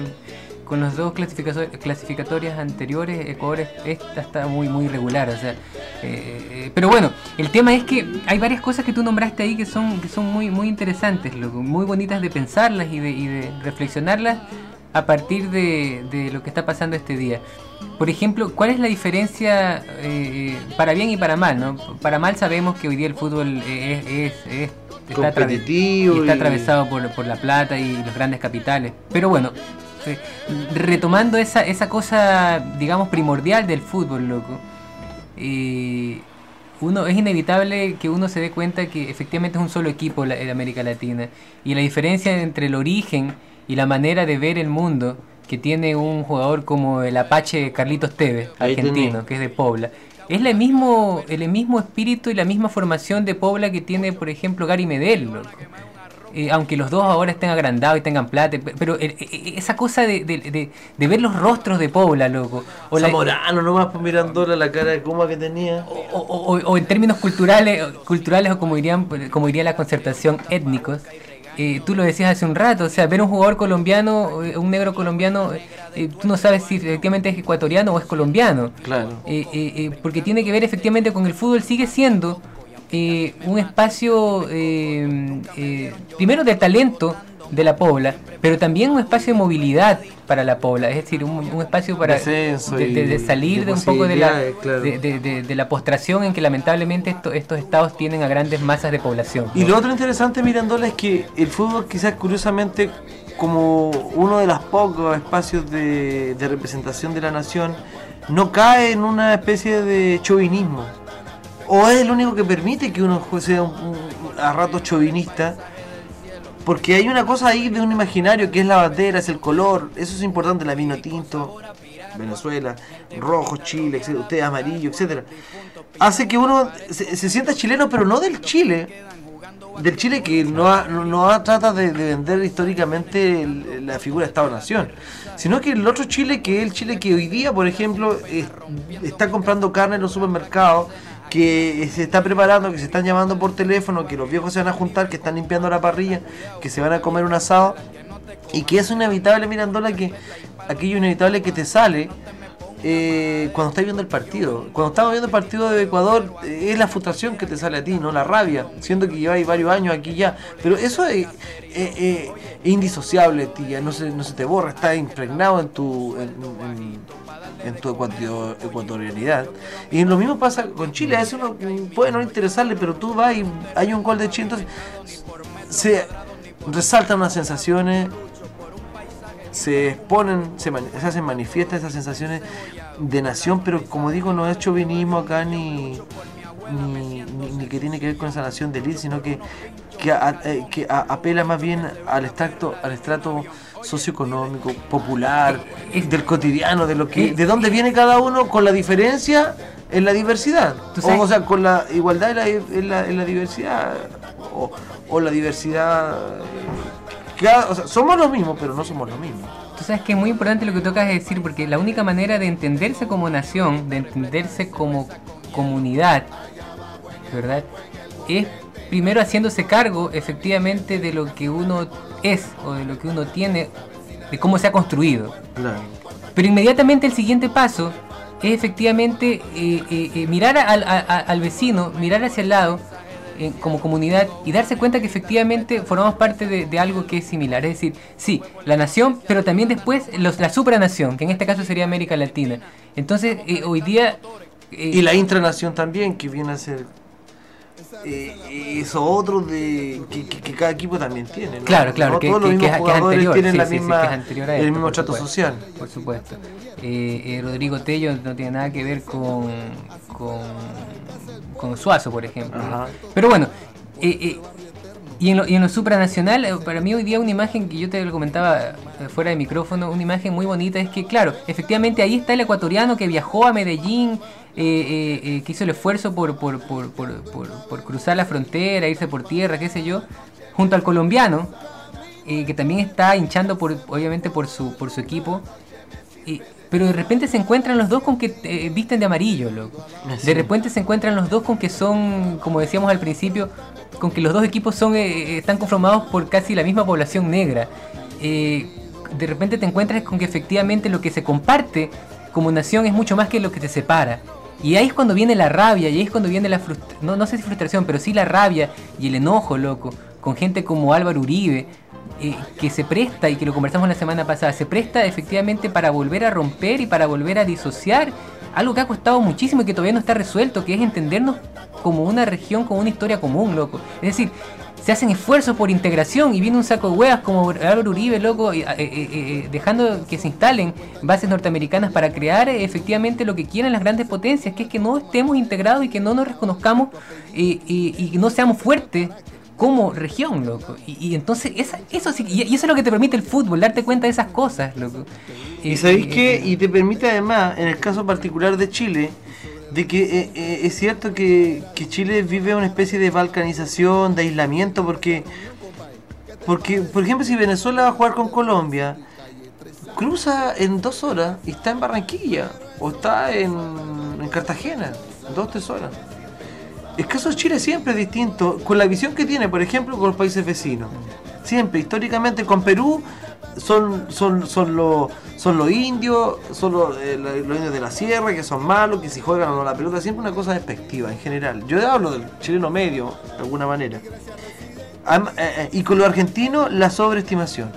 clasificatorias anteriores. Ecuador está muy muy irregular, o sea, pero bueno, el tema es que hay varias cosas que tú nombraste ahí que son muy muy interesantes, muy bonitas de pensarlas y de reflexionarlas a partir de lo que está pasando este día. Por ejemplo, ¿cuál es la diferencia para bien y para mal, ¿no? Para mal sabemos que hoy día el fútbol está competitivo y está atravesado por la plata y los grandes capitales, pero bueno, retomando esa cosa, digamos, primordial del fútbol, loco, es inevitable que uno se dé cuenta que efectivamente es un solo equipo en América Latina, y la diferencia entre el origen y la manera de ver el mundo que tiene un jugador como el Apache Carlitos Tevez, argentino, que es de Pobla, es el mismo espíritu y la misma formación de Pobla que tiene, por ejemplo, Gary Medel, loco. Aunque los dos ahora estén agrandados y tengan plata, pero esa cosa de ver los rostros de Pobla, loco, o Zamorano nomás mirándola la cara de Kuma que tenía, o en términos culturales o como diría la concertación, étnicos. Tú lo decías hace un rato, o sea, ver un jugador colombiano, un negro colombiano, tú no sabes si efectivamente es ecuatoriano o es colombiano. Claro. Porque tiene que ver efectivamente con el fútbol, sigue siendo un espacio primero de talento, de la pobla, pero también un espacio de movilidad para la pobla, es decir, un espacio para de salir de un poco de la postración en que lamentablemente estos estados tienen a grandes masas de población, ¿no? Y lo otro interesante, Mirandola, es que el fútbol, quizás curiosamente, como uno de los pocos espacios de representación de la nación, no cae en una especie de chauvinismo, o es el único que permite que uno sea a ratos chauvinista, porque hay una cosa ahí de un imaginario que es la bandera, es el color, eso es importante, la vino tinto, Venezuela, rojo, Chile, etcétera, usted amarillo, etcétera, hace que uno se sienta chileno, pero no del Chile que no trata de vender históricamente la figura de Estado-Nación, sino que el otro Chile, que es el Chile que hoy día, por ejemplo, está comprando carne en los supermercados, que se está preparando, que se están llamando por teléfono, que los viejos se van a juntar, que están limpiando la parrilla, que se van a comer un asado, y que es inevitable, Mirandola, que aquello inevitable que te sale cuando estás viendo el partido. Cuando estamos viendo el partido de Ecuador, es la frustración que te sale a ti, no la rabia, siendo que lleváis varios años aquí ya, pero eso es indisociable, tía, no se te borra, está impregnado en tu ecuatorianidad. Y lo mismo pasa con Chile, a veces uno puede no interesarle, pero tú vas y hay un gol de Chile, entonces se resaltan unas sensaciones, se exponen, se hacen manifiestas esas sensaciones de nación, pero como digo, no es chauvinismo acá ni que tiene que ver con esa nación de élite, sino que apela más bien al estrato socioeconómico, popular, del cotidiano, de dónde viene cada uno, con la diferencia en la diversidad, o sea, con la igualdad en la diversidad, o la diversidad, o sea, somos los mismos, pero no somos los mismos. Tú sabes que es muy importante lo que tocas de decir, porque la única manera de entenderse como nación, de entenderse como comunidad, ¿verdad?, es primero haciéndose cargo efectivamente de lo que uno es o de lo que uno tiene, de cómo se ha construido. Claro. Pero inmediatamente el siguiente paso es efectivamente mirar al vecino, mirar hacia el lado como comunidad y darse cuenta que efectivamente formamos parte de algo que es similar. Es decir, sí, la nación, pero también después la supranación, que en este caso sería América Latina. Entonces, hoy día... y la intranación también, que viene a ser... eso otro que cada equipo también tiene, ¿no? Claro, ¿no? que todos los mismos jugadores tienen la misma, que es anterior a esto, el mismo trato social. Por supuesto. Rodrigo Tello no tiene nada que ver con Suazo, por ejemplo. Ajá. Pero bueno, y en lo supranacional, para mí hoy día una imagen que yo te lo comentaba fuera de micrófono, una imagen muy bonita, es que claro, efectivamente ahí está el ecuatoriano que viajó a Medellín, que hizo el esfuerzo por cruzar la frontera, irse por tierra, qué sé yo, junto al colombiano, que también está hinchando obviamente por su equipo, pero de repente se encuentran los dos con que visten de amarillo, loco. De repente se encuentran los dos con que son, como decíamos al principio, con que los dos equipos están conformados por casi la misma población negra. De repente te encuentras con que efectivamente lo que se comparte como nación es mucho más que lo que te separa. Y ahí es cuando viene la rabia, y ahí es cuando viene la frustración, no sé si frustración, pero sí la rabia y el enojo, loco, con gente como Álvaro Uribe, que se presta, y que lo conversamos la semana pasada, se presta efectivamente para volver a romper y para volver a disociar algo que ha costado muchísimo y que todavía no está resuelto, que es entendernos como una región con una historia común, loco. Es decir, se hacen esfuerzos por integración y viene un saco de huevas como Álvaro Uribe, loco, dejando que se instalen bases norteamericanas para crear efectivamente lo que quieren las grandes potencias, que es que no estemos integrados y que no nos reconozcamos y no seamos fuertes como región, loco. Y entonces eso sí, y eso es lo que te permite el fútbol, darte cuenta de esas cosas, loco. Y sabéis que, y te permite además, en el caso particular de Chile, de que es cierto que Chile vive una especie de balcanización, de aislamiento, porque por ejemplo, si Venezuela va a jugar con Colombia, cruza en 2 horas y está en Barranquilla, o está en Cartagena, 2-3 horas. El caso de Chile siempre es distinto, con la visión que tiene, por ejemplo, con los países vecinos. Siempre, históricamente, con Perú son los indios, son los indios de la sierra, que son malos, que si juegan o no la pelota, siempre una cosa despectiva en general. Yo hablo del chileno medio, de alguna manera. y con los argentinos la sobreestimación.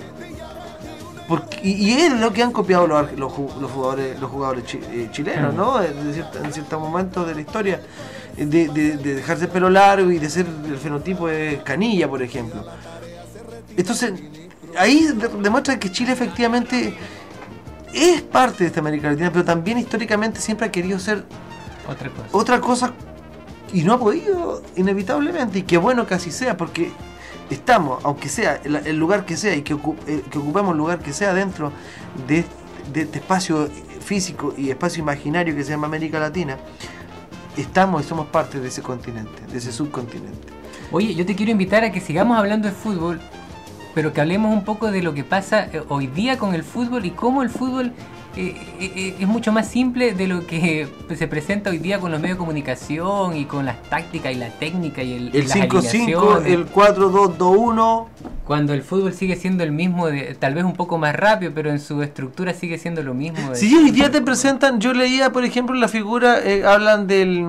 Y es lo que han copiado los jugadores chilenos, ¿no? En ciertos momentos de la historia, de dejarse el pelo largo y de ser el fenotipo de Canilla, por ejemplo. Entonces, ahí demuestra que Chile efectivamente es parte de esta América Latina, pero también históricamente siempre ha querido ser otra cosa y no ha podido, inevitablemente, y qué bueno que así sea, porque estamos, aunque sea el lugar que sea y que ocupemos el lugar que sea dentro de este espacio físico y espacio imaginario que se llama América Latina, estamos y somos parte de ese continente, de ese subcontinente. Oye, yo te quiero invitar a que sigamos hablando de fútbol, pero que hablemos un poco de lo que pasa hoy día con el fútbol y cómo el fútbol es mucho más simple de lo que se presenta hoy día con los medios de comunicación y con las tácticas y la técnica y el 5-5, el 4-2-2-1. Cuando el fútbol sigue siendo el mismo, tal vez un poco más rápido, pero en su estructura sigue siendo lo mismo. Sí, hoy día te presentan, yo leía por ejemplo la figura, hablan del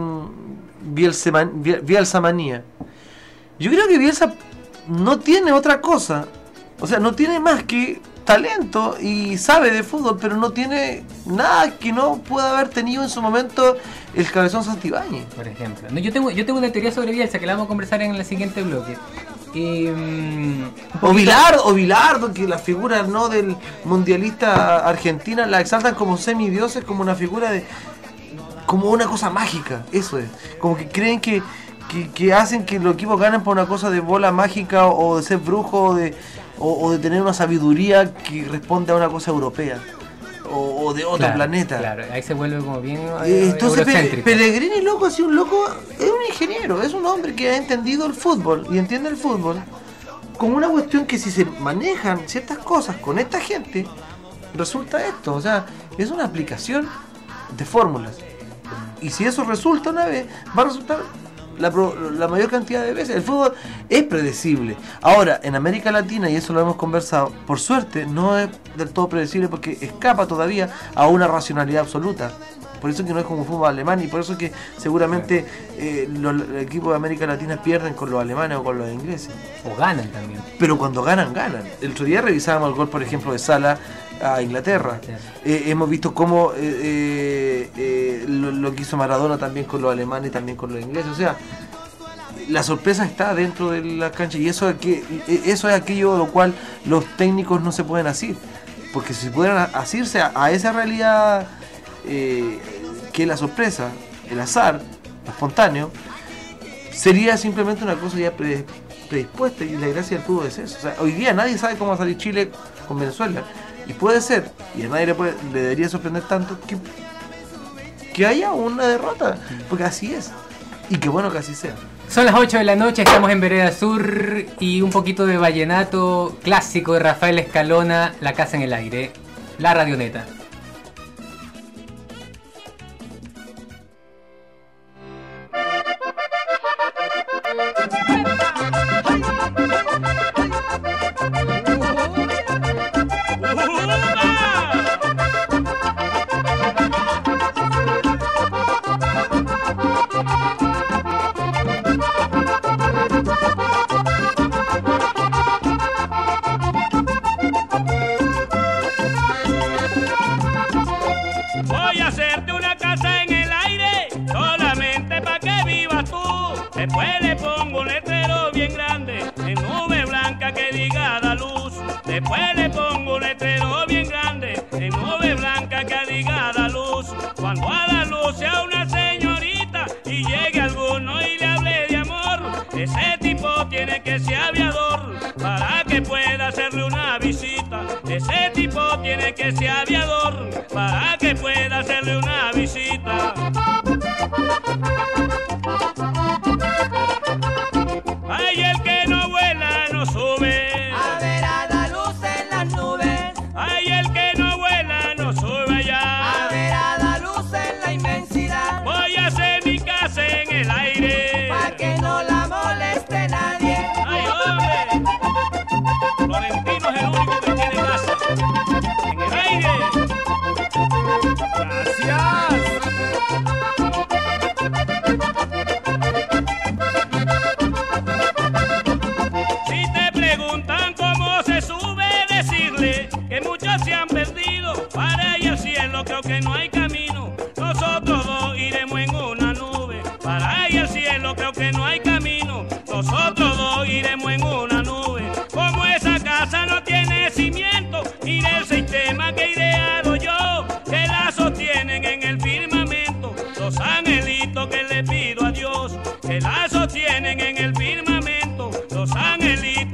Bielsa manía. Yo creo que Bielsa no tiene otra cosa, o sea, no tiene más que talento y sabe de fútbol, pero no tiene nada que no pueda haber tenido en su momento el Cabezón Santibáñez, por ejemplo. No, yo tengo una teoría sobre Bielsa que la vamos a conversar en el siguiente bloque. O Bilardo, que la figura, ¿no?, del mundialista argentina la exaltan como semidioses, como una figura como una cosa mágica. Eso es, como que creen que hacen que los equipos ganen por una cosa de bola mágica o de ser brujo o de tener una sabiduría que responde a una cosa europea o de otro planeta. Claro, ahí se vuelve como bien entonces Pellegrini, loco, así un loco, es un ingeniero, es un hombre que ha entendido el fútbol y entiende el fútbol como una cuestión que si se manejan ciertas cosas con esta gente, resulta esto, o sea, es una aplicación de fórmulas. Y si eso resulta una vez, va a resultar la mayor cantidad de veces. El fútbol es predecible. Ahora, en América Latina, y eso lo hemos conversado, por suerte no es del todo predecible porque escapa todavía a una racionalidad absoluta. Por eso que no es como el fútbol alemán y por eso que seguramente los equipos de América Latina pierden con los alemanes o con los ingleses. O ganan también. Pero cuando ganan. El otro día revisábamos el gol, por ejemplo, de Salah a Inglaterra. Hemos visto cómo lo que hizo Maradona también con los alemanes y también con los ingleses. O sea, la sorpresa está dentro de la cancha y eso es aquello de lo cual los técnicos no se pueden asir. Porque si se pudieran asirse a esa realidad que es la sorpresa, el azar, lo espontáneo, sería simplemente una cosa ya predispuesta, y la gracia del fútbol es eso. O sea, hoy día nadie sabe cómo va a salir Chile con Venezuela, y puede ser, y a nadie le debería sorprender tanto que haya una derrota, porque así es, y qué bueno que así sea. Son las 8 de la noche, estamos en Vereda Sur y un poquito de vallenato clásico de Rafael Escalona, La Casa en el Aire, la Radioneta. Voy a hacerte una casa en el aire, solamente pa' que vivas tú. Después le pongo un letrero bien grande, en nube blanca que diga da luz. Después le pongo un letrero bien grande, en nube blanca que diga da luz. Cuando a la luz sea una señorita y llegue alguno y le hable de amor, ese tipo tiene que ser aviador para que pueda hacerle una visita. Ese tipo tiene que ser aviador para que pueda hacerle una visita. Ay, el que no vuela no sube. A ver a la luz en las nubes. Ay, el que no vuela no sube allá. A ver a la luz en la inmensidad. Voy a hacer mi casa en el aire, pa' que no la moleste nadie. Ay, hombre, Florentino es el único que tiene casa en el aire.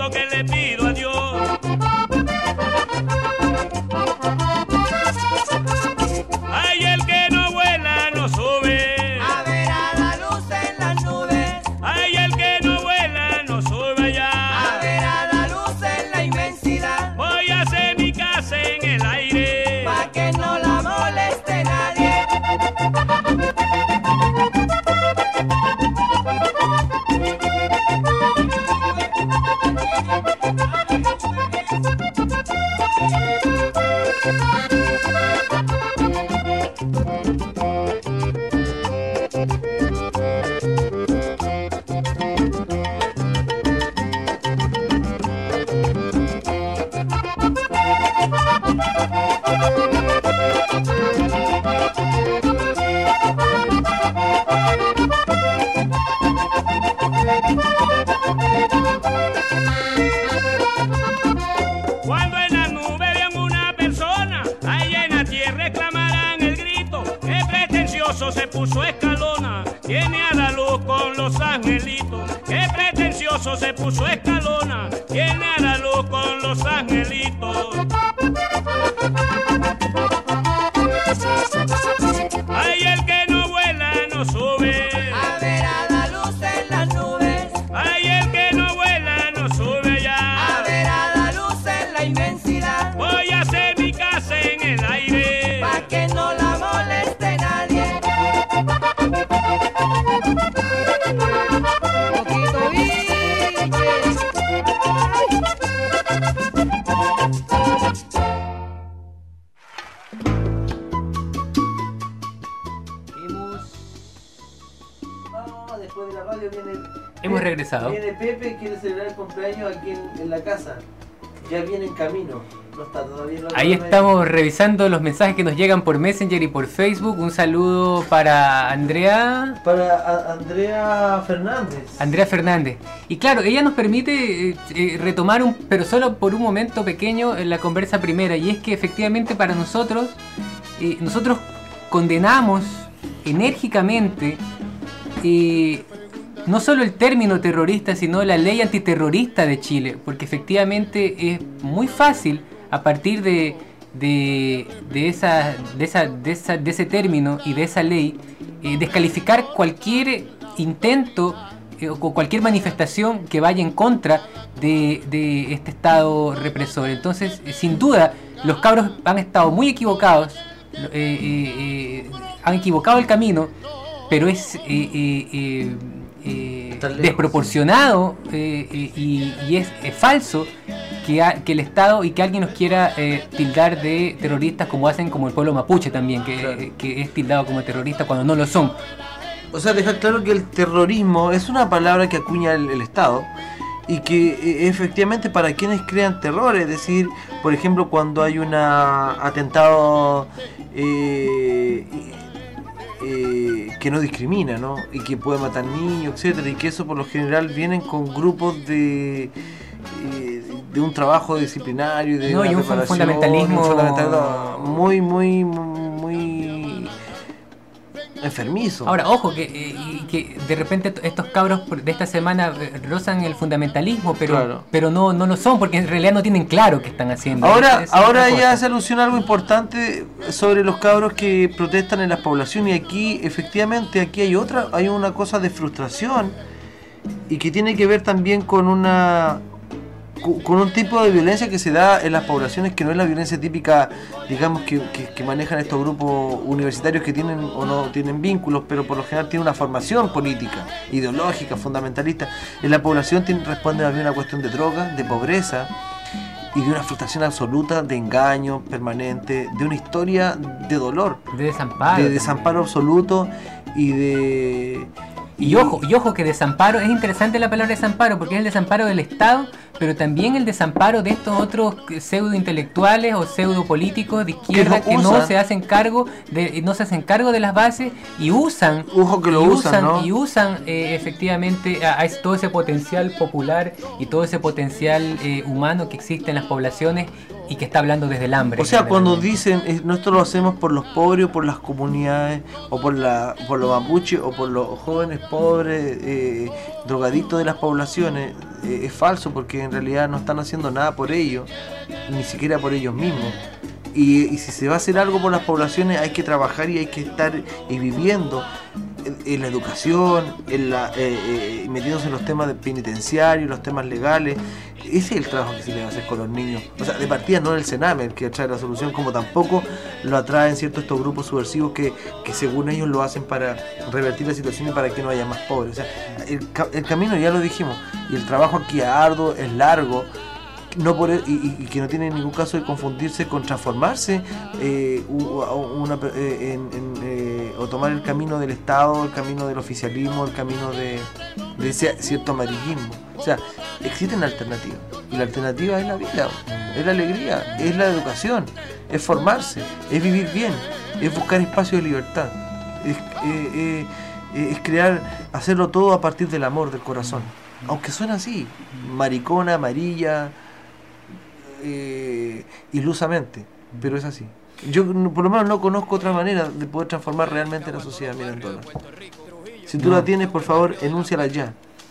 poquito que le pido a Dios. Ay, el que no vuela no sube. A ver a la luz en las nubes. Ay, el que no vuela no sube allá. A ver a la luz en la inmensidad. Voy a hacer mi casa en el aire. Pa' que no la moleste nadie. Cuando en la nube vean una persona, ahí en la tierra exclamarán el grito. Qué pretencioso se puso Escalona, tiene a la luz con los angelitos. Qué pretencioso se puso Escalona, tiene a la luz con los angelitos. Ay, el que no vuela no sube. A ver a la luz en las nubes. Ay, el que no vuela no sube allá. A ver a la luz en la inmensidad. Voy a hacer mi casa en el aire. Pa' que no la moleste nadie. Poquito Después de la radio viene... Hemos regresado. Viene Pepe, quiere celebrar el cumpleaños aquí en la casa. Ya viene en camino. No está todavía. Ahí estamos revisando los mensajes que nos llegan por Messenger y por Facebook. Un saludo para Andrea. Para Andrea Fernández. Andrea Fernández. Y claro, ella nos permite retomar, pero solo por un momento pequeño, la conversa primera. Y es que efectivamente para nosotros condenamos enérgicamente no solo el término terrorista, sino la ley antiterrorista de Chile, porque efectivamente es muy fácil a partir de ese término y de esa ley descalificar cualquier intento o cualquier manifestación que vaya en contra de este estado represor. Entonces, sin duda, los cabros han estado muy equivocados, han equivocado el camino, pero es desproporcionado y es falso que el Estado y que alguien nos quiera tildar de terroristas, como hacen como el pueblo mapuche también, que es tildado como terrorista cuando no lo son. O sea, dejar claro que el terrorismo es una palabra que acuña el Estado y que efectivamente para quienes crean terror, es decir, por ejemplo, cuando hay un atentado que no discrimina, ¿no? Y que puede matar niños, etcétera, y que eso por lo general vienen con grupos de un trabajo disciplinario, de un fundamentalismo muy enfermizo. Ahora, ojo, que de repente estos cabros de esta semana rozan el fundamentalismo, pero no lo son, porque en realidad no tienen claro qué están haciendo. Ahora ella hace alusión a algo importante sobre los cabros que protestan en las poblaciones, y aquí efectivamente hay una cosa de frustración y que tiene que ver también con un tipo de violencia que se da en las poblaciones, que no es la violencia típica, digamos, que manejan estos grupos universitarios que tienen o no tienen vínculos, pero por lo general tienen una formación política, ideológica, fundamentalista. En la población responde a una cuestión de droga, de pobreza y de una frustración absoluta, de engaño permanente, de una historia de dolor, de desamparo absoluto y ojo que desamparo, es interesante la palabra desamparo, porque es el desamparo del Estado, pero también el desamparo de estos otros pseudo intelectuales o pseudo políticos de izquierda que no se hacen cargo de las bases y usan efectivamente a todo ese potencial popular y todo ese potencial humano que existe en las poblaciones y que está hablando desde el hambre. O sea, cuando dicen nosotros lo hacemos por los pobres o por las comunidades o por los mapuches o por los jóvenes pobres, drogadictos de las poblaciones, es falso, porque en realidad no están haciendo nada por ellos, ni siquiera por ellos mismos. Y si se va a hacer algo por las poblaciones, hay que trabajar y hay que estar viviendo en la educación, metiéndose en los temas penitenciarios, los temas legales. Ese es el trabajo que se le va a hacer con los niños. O sea, de partida no es el Sename el que trae la solución, como tampoco lo atraen ciertos estos grupos subversivos que según ellos lo hacen para revertir la situación y para que no haya más pobres. O sea, el camino ya lo dijimos, y el trabajo aquí es arduo, es largo, y que no tiene ningún caso de confundirse con transformarse o tomar el camino del Estado, el camino del oficialismo, el camino de ese cierto amarillismo. O sea, existen alternativas, y la alternativa es la vida, es la alegría, es la educación, es formarse, es vivir bien, es buscar espacios de libertad, es crear, hacerlo todo a partir del amor, del corazón, aunque suena así, maricona, amarilla, ilusamente, pero es así. Yo por lo menos no conozco otra manera de poder transformar realmente la sociedad Mirandola. Si tú la tienes, por favor, enúnciala ya.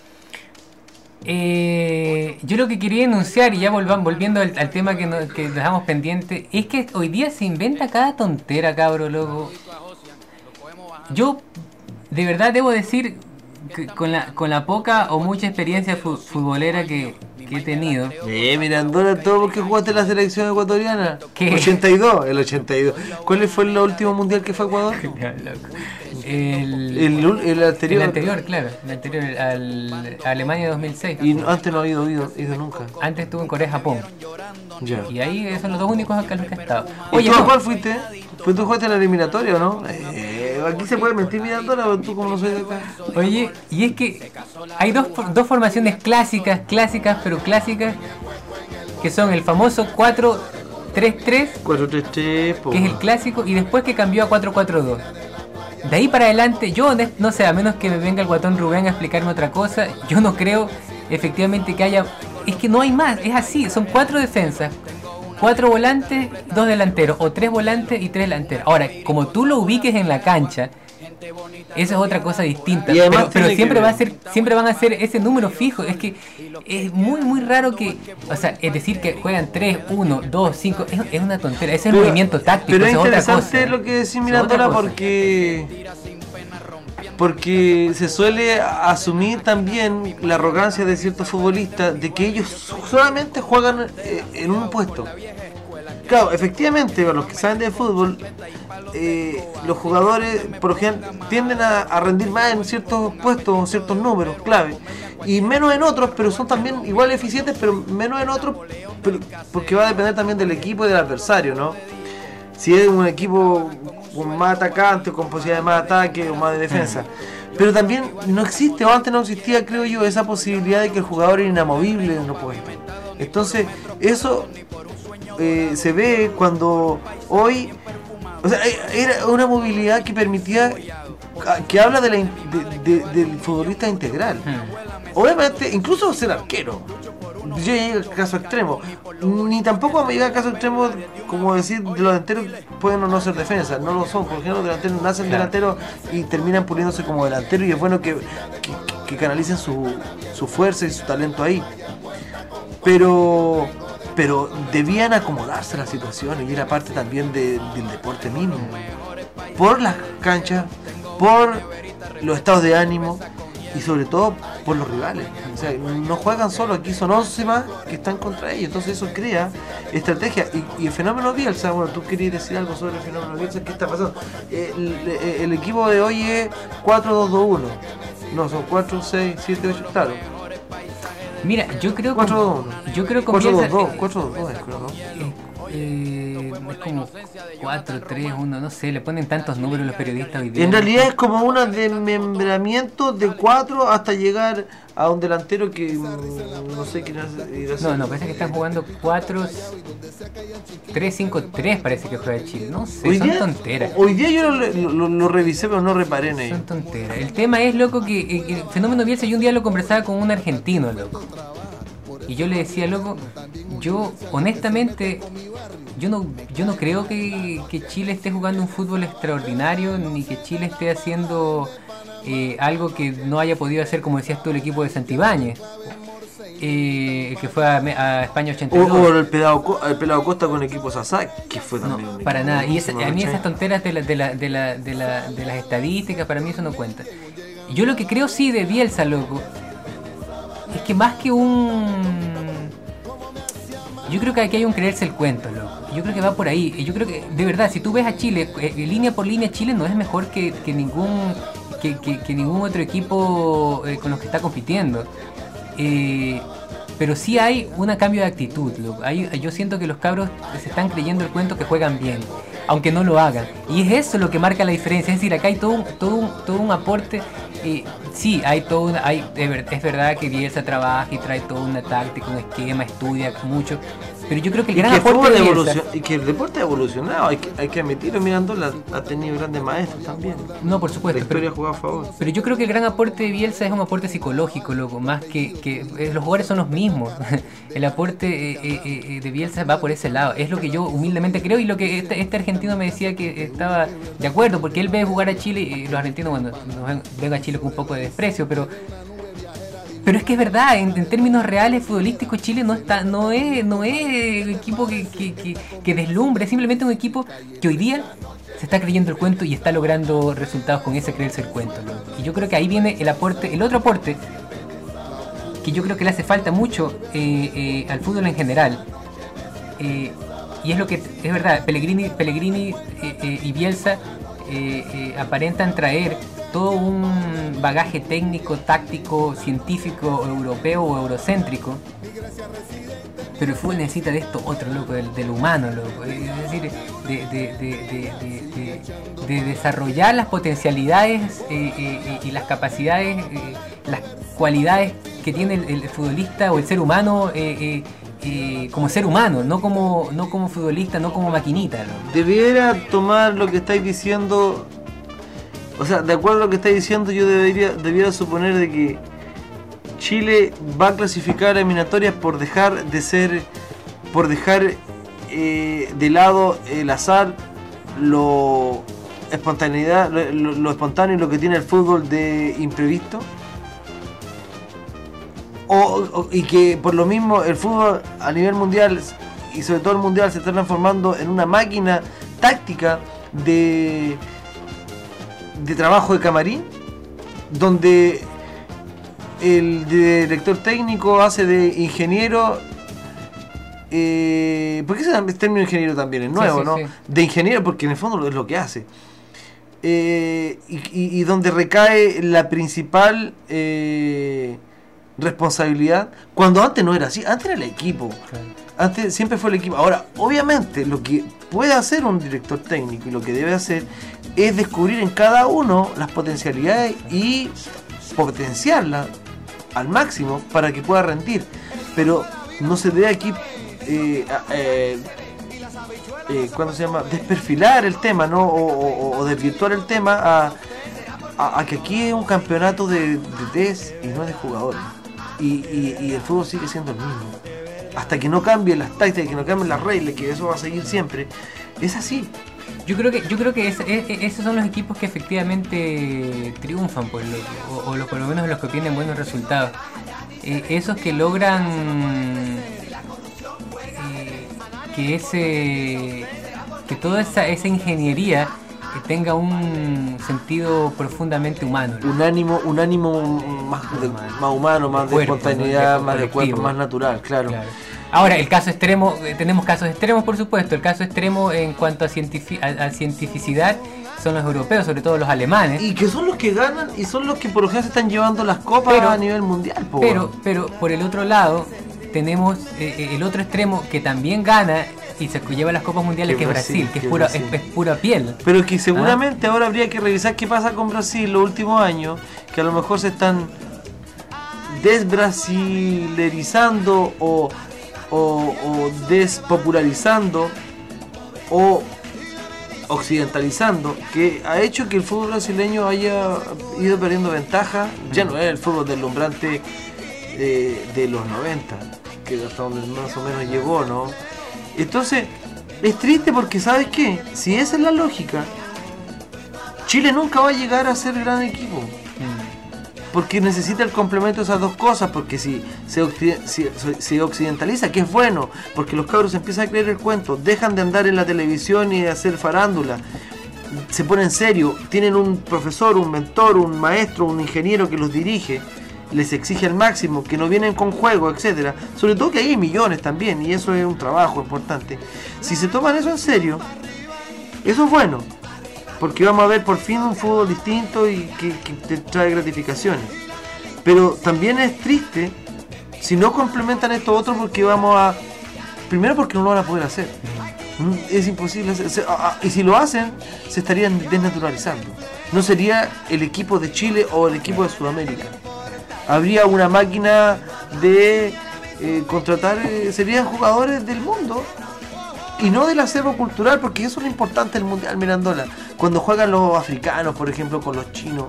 Yo lo que quería enunciar, y ya volviendo al tema que dejamos pendiente, es que hoy día se inventa cada tontera, cabro loco. Yo de verdad debo decir que con la poca o mucha experiencia futbolera que he tenido. Mirandola, todo porque jugaste en la selección ecuatoriana. ¿Qué? 82, el 82. ¿Cuál fue el último mundial que fue Ecuador? El anterior. El anterior, claro. El anterior, a Alemania 2006. Y antes no ha ido nunca. Antes estuvo en Corea-Japón. Ya. Y ahí son los dos únicos acá los que he estado. Oye, ¿tú a cuál fuiste? ¿Pues tú jugaste en la eliminatoria o no? Aquí se puede mentir Mirandola, pero tú como no soy de acá. Oye, y es que hay dos formaciones clásicas, pero clásicas, que son el famoso 4-3-3, 4-3-3, que es el clásico, y después que cambió a 4-4-2. De ahí para adelante, yo no sé, a menos que me venga el guatón Rubén a explicarme otra cosa, yo no creo efectivamente que haya... Es que no hay más, es así, son 4 defensas, 4 volantes, 2 delanteros, o 3 volantes y 3 delanteros. Ahora, como tú lo ubiques en la cancha, eso es otra cosa distinta, pero siempre van a ser ese número fijo. Es que es muy raro que, o sea, es decir que juegan 3, 1, 2, 5, es una tontera, ese es el movimiento táctico. Pero es interesante otra cosa, lo que decís Mirandola, porque se suele asumir también la arrogancia de ciertos futbolistas de que ellos solamente juegan en un puesto. Claro, efectivamente, para los que saben de fútbol, los jugadores por lo general tienden a rendir más en ciertos puestos, en ciertos números clave, y menos en otros, pero son también igual eficientes, pero menos en otros, porque va a depender también del equipo y del adversario, ¿no? Si es un equipo con más atacante, con posibilidad de más ataque o más de defensa. Pero también no existe, o antes no existía, creo yo, esa posibilidad de que el jugador era inamovible en un puesto. Entonces, eso se ve cuando hoy, o sea, era una movilidad que permitía, que habla del futbolista integral. Obviamente, incluso ser arquero. Yo llegué al caso extremo, ni tampoco me llega al caso extremo como decir de los delanteros pueden o no ser defensa, no lo son, por ejemplo los delanteros nacen delanteros y terminan puliéndose como delanteros, y es bueno que canalicen su fuerza y su talento ahí, pero debían acomodarse a la situación, y era parte también del deporte mismo, por las canchas, por los estados de ánimo y sobre todo por los rivales. O sea, no juegan solo, aquí son 11 más que están contra ellos, entonces eso crea estrategia. Y el fenómeno Bielsa, bueno, tú querías decir algo sobre el fenómeno Bielsa, ¿qué está pasando? El equipo de hoy es 4-2-2-1, no, son 4-6-7-8, claro. Mira, yo creo 4-2-1. Yo creo que 4-2-2, 4-2-2 es, creo, ¿no? Es como 4-3-1, no sé, le ponen tantos números los periodistas hoy día. En realidad es como un desmembramiento de 4 hasta llegar a un delantero que no sé quién es. No, parece que están jugando 4-3-5-3, parece que juega Chile. No sé, son tonteras. Hoy día yo lo revisé, pero no reparé en ello. Son tonteras. El tema es, loco, que el fenómeno Bielsa, yo un día lo conversaba con un argentino, loco. Y yo le decía, loco, yo honestamente, yo no creo que Chile esté jugando un fútbol extraordinario, ni que Chile esté haciendo algo que no haya podido hacer, como decías tú, el equipo de Santibáñez, que fue a España 82. O el pelado Costa con el equipo Sasak, que fue también no, para nada. Y a mí esas tonteras de las estadísticas, para mí eso no cuenta. Yo lo que creo sí de Bielsa, loco, es que más que yo creo que aquí hay un creerse el cuento, loco. Yo creo que va por ahí. Yo creo que, de verdad, si tú ves a Chile, línea por línea, Chile no es mejor que ningún otro equipo con los que está compitiendo. Pero sí hay un cambio de actitud, loco. Yo siento que los cabros se están creyendo el cuento que juegan bien, aunque no lo hagan. Y es eso lo que marca la diferencia. Es decir, acá hay todo un aporte. Sí, es verdad que Bielsa trabaja y trae toda una táctica, un esquema, estudia mucho. Pero yo creo que el gran aporte de Bielsa, y que el deporte ha evolucionado, hay que admitirlo. Mirándola ha tenido grandes maestros también. No, por supuesto. La historia ha jugado a favor. Pero yo creo que el gran aporte de Bielsa es un aporte psicológico, loco, más que los jugadores son los mismos. El aporte de Bielsa va por ese lado. Es lo que yo humildemente creo, y lo que este argentino me decía que estaba de acuerdo, porque él ve jugar a Chile, y los argentinos, bueno, ven a Chile con un poco de desprecio, pero es que es verdad, en términos reales futbolísticos, Chile no es un equipo que deslumbre, es simplemente un equipo que hoy día se está creyendo el cuento y está logrando resultados con ese creerse el cuento, ¿no? Y yo creo que ahí viene el otro aporte que yo creo que le hace falta mucho al fútbol en general, y es lo que es verdad, Pellegrini y Bielsa aparentan traer todo un bagaje técnico, táctico, científico, europeo o eurocéntrico, pero el fútbol necesita de esto otro, loco, del humano, loco, es decir, de desarrollar las potencialidades y las capacidades, las cualidades que tiene el futbolista o el ser humano, como ser humano, no como futbolista, no como maquinita, ¿no? Debiera tomar lo que estáis diciendo. O sea, de acuerdo a lo que estáis diciendo, yo debiera suponer de que Chile va a clasificar a eliminatorias por dejar de lado el azar, lo espontáneo y lo que tiene el fútbol de imprevisto, y que por lo mismo el fútbol a nivel mundial, y sobre todo el mundial, se está transformando en una máquina táctica de trabajo de camarín, donde el director técnico hace de ingeniero, porque ese término ingeniero también es nuevo, sí, ¿no? Sí. De ingeniero, porque en el fondo es lo que hace, y donde recae la principal responsabilidad, cuando antes no era así, antes era el equipo, antes siempre fue el equipo. Ahora, obviamente, lo que puede hacer un director técnico y lo que debe hacer es descubrir en cada uno las potencialidades y potenciarlas al máximo para que pueda rendir, pero no se debe aquí desperfilar el tema, ¿no? O desvirtuar el tema a que aquí es un campeonato de test y no de jugadores, y el fútbol sigue siendo el mismo hasta que no cambien las tácticas, que no cambien las reglas, que eso va a seguir siempre. Es así. Yo creo que esos son los equipos que efectivamente triunfan, pues, o por lo menos los que obtienen buenos resultados. Esos que logran que toda esa ingeniería tenga un sentido profundamente humano, ¿no? Un ánimo más humano, más de espontaneidad, más de cuerpo, más natural, claro. Ahora, el caso extremo, tenemos casos extremos, por supuesto. El caso extremo en cuanto a cientificidad son los europeos, sobre todo los alemanes. Y que son los que ganan y son los que por lo general se están llevando las copas a nivel mundial. Pero por el otro lado tenemos el otro extremo que también gana y se lleva las copas mundiales, que es Brasil, que es pura piel. Pero que seguramente ahora habría que revisar qué pasa con Brasil los últimos años, que a lo mejor se están desbrasilerizando o despopularizando o occidentalizando, que ha hecho que el fútbol brasileño haya ido perdiendo ventaja. Ya no es el fútbol deslumbrante de los 90. que hasta donde más o menos llegó, ¿no? Entonces, es triste porque, ¿sabes qué? Si esa es la lógica, Chile nunca va a llegar a ser gran equipo. Porque necesita el complemento de esas dos cosas, porque si se occidentaliza, que es bueno, porque los cabros empiezan a creer el cuento, dejan de andar en la televisión y de hacer farándula, se ponen serio, tienen un profesor, un mentor, un maestro, un ingeniero que los dirige, les exige al máximo, que no vienen con juego, etcétera. Sobre todo que hay millones también, y eso es un trabajo importante. Si se toman eso en serio, eso es bueno, porque vamos a ver por fin un fútbol distinto y que te trae gratificaciones. Pero también es triste si no complementan esto otro, porque vamos a... Primero porque no lo van a poder hacer. Es imposible hacer. Y si lo hacen, se estarían desnaturalizando. No sería el equipo de Chile o el equipo de Sudamérica. Habría una máquina de contratar, serían jugadores del mundo y no del acervo cultural, porque eso es lo importante del Mundial, Mirandola. Cuando juegan los africanos, por ejemplo, con los chinos,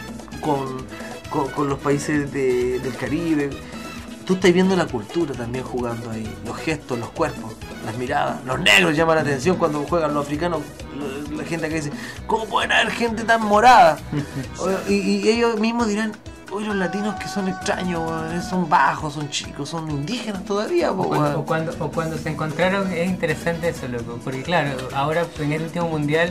con los países del Caribe, tú estás viendo la cultura también jugando ahí, los gestos, los cuerpos, las miradas. Los negros llaman la atención cuando juegan los africanos. La gente que dice, ¿cómo pueden haber gente tan morada? y ellos mismos dirán, hoy los latinos que son extraños, son bajos, son chicos, son indígenas todavía. O cuando se encontraron, es interesante eso, loco, porque claro, ahora en el último mundial